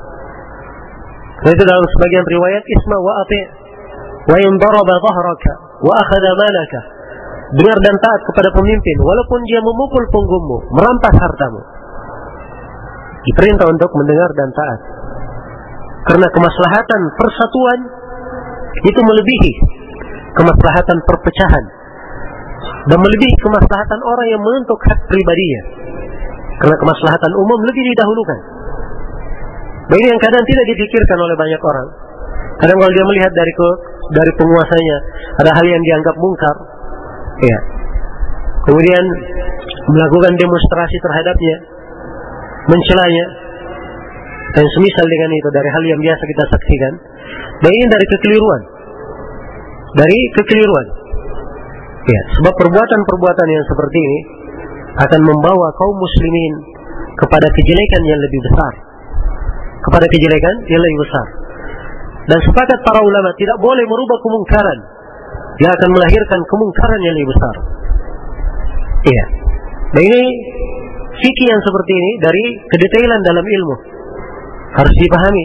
Itu dalam sebagian riwayat, isma wa ati' wa in daraba dhahraka wa akhadha malaka. Dengar dan taat kepada pemimpin walaupun dia memukul punggungmu, merampas hartamu. Diperintah untuk mendengar dan taat. Karena kemaslahatan persatuan itu melebihi kemaslahatan perpecahan dan melebihi kemaslahatan orang yang menuntut hak pribadinya. Karena kemaslahatan umum lebih didahulukan. Nah, ini yang kadang tidak dipikirkan oleh banyak orang. Kadang kalau dia melihat dari ke, dari penguasanya ada hal yang dianggap mungkar, ya, kemudian melakukan demonstrasi terhadapnya, mencelanya, dan semisal dengan itu dari hal yang biasa kita saksikan. Dan ini dari kekeliruan, dari kekeliruan. Ya, sebab perbuatan-perbuatan yang seperti ini akan membawa kaum muslimin kepada kejelekan yang lebih besar, kepada kejelekan yang lebih besar. Dan sepakat para ulama tidak boleh merubah kemungkaran yang akan melahirkan kemungkaran yang lebih besar. Iya. Nah, ini fikih yang seperti ini dari kedetailan dalam ilmu harus dipahami.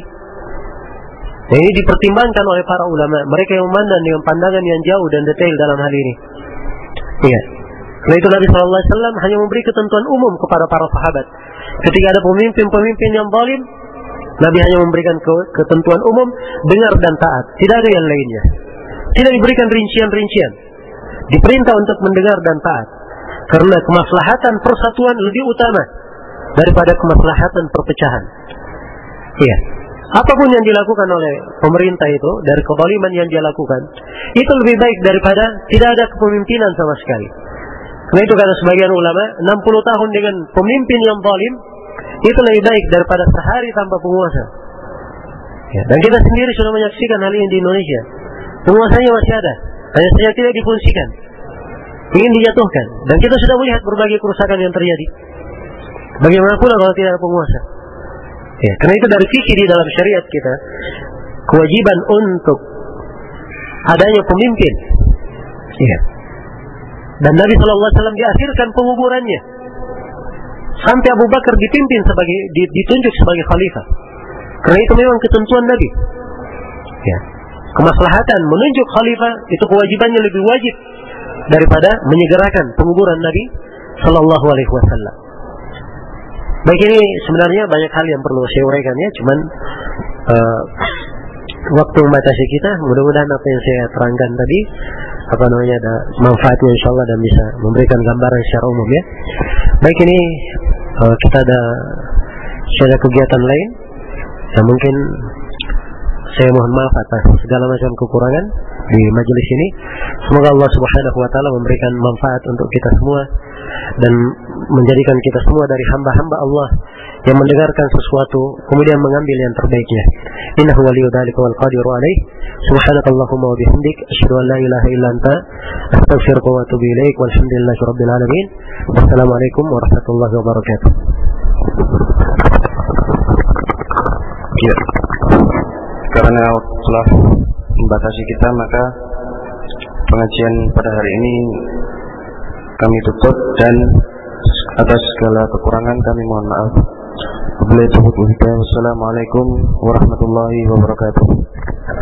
Dan ini dipertimbangkan oleh para ulama, mereka yang memandang dengan pandangan yang jauh dan detail dalam hal ini. Iya. Karena itu Nabi Shallallahu Alaihi Wasallam hanya memberi ketentuan umum kepada para sahabat. Ketika ada pemimpin-pemimpin yang zalim, Nabi hanya memberikan ketentuan umum, dengar dan taat. Tidak ada yang lainnya. Tidak diberikan rincian-rincian. Diperintah untuk mendengar dan taat. Karena kemaslahatan persatuan lebih utama daripada kemaslahatan perpecahan. Iya. Apapun yang dilakukan oleh pemerintah itu, dari kezaliman yang dia lakukan, itu lebih baik daripada tidak ada kepemimpinan sama sekali. Karena itu kata sebagian ulama, enam puluh tahun dengan pemimpin yang zalim itu lebih baik daripada sehari tanpa penguasa. Ya, dan kita sendiri sudah menyaksikan hal ini di Indonesia. Penguasanya masih ada, hanya saja tidak difungsikan, ingin dijatuhkan. Dan kita sudah melihat berbagai kerusakan yang terjadi. Bagaimana pula kalau tidak ada penguasa? Ya, karena itu dari fikih di dalam syariat kita, kewajiban untuk adanya pemimpin. Ya. Dan Nabi Shallallahu Alaihi Wasallam diakhirkan penguburannya sampai Abu Bakar dipimpin sebagai ditunjuk sebagai khalifah. Karena itu memang ketentuan Nabi. Ya. Kemaslahatan menunjuk khalifah itu kewajibannya lebih wajib daripada menyegerakan penguburan Nabi Shallallahu Alaihi Wasallam. Baik, ini sebenarnya banyak hal yang perlu saya uraikan ya, cuman uh, waktu membatasi kita. Mudah-mudahan apa yang saya terangkan tadi apa namanya ada manfaatnya insyaallah dan bisa memberikan gambaran secara umum ya. Baik, ini uh, kita ada ada kegiatan lain yang mungkin saya mohon maaf atas segala macam kekurangan di majelis ini. Semoga Allah Subhanahu wa taala memberikan manfaat untuk kita semua dan menjadikan kita semua dari hamba-hamba Allah yang mendengarkan sesuatu kemudian mengambil yang terbaiknya. Innahu waliyyu dzalika wal qadiru alaih. Subhanakallahumma wa bihamdik asyhadu an la ilaha illa anta astaghfiruka wa atubu ilaik. Walhamdulillahi rabbil alamin. Wassalamualaikum warahmatullahi wabarakatuh. Ya. Karena telah membatasi kita, maka pengajian pada hari ini kami tutup dan atas segala kekurangan kami mohon maaf. Wassalamualaikum warahmatullahi wabarakatuh.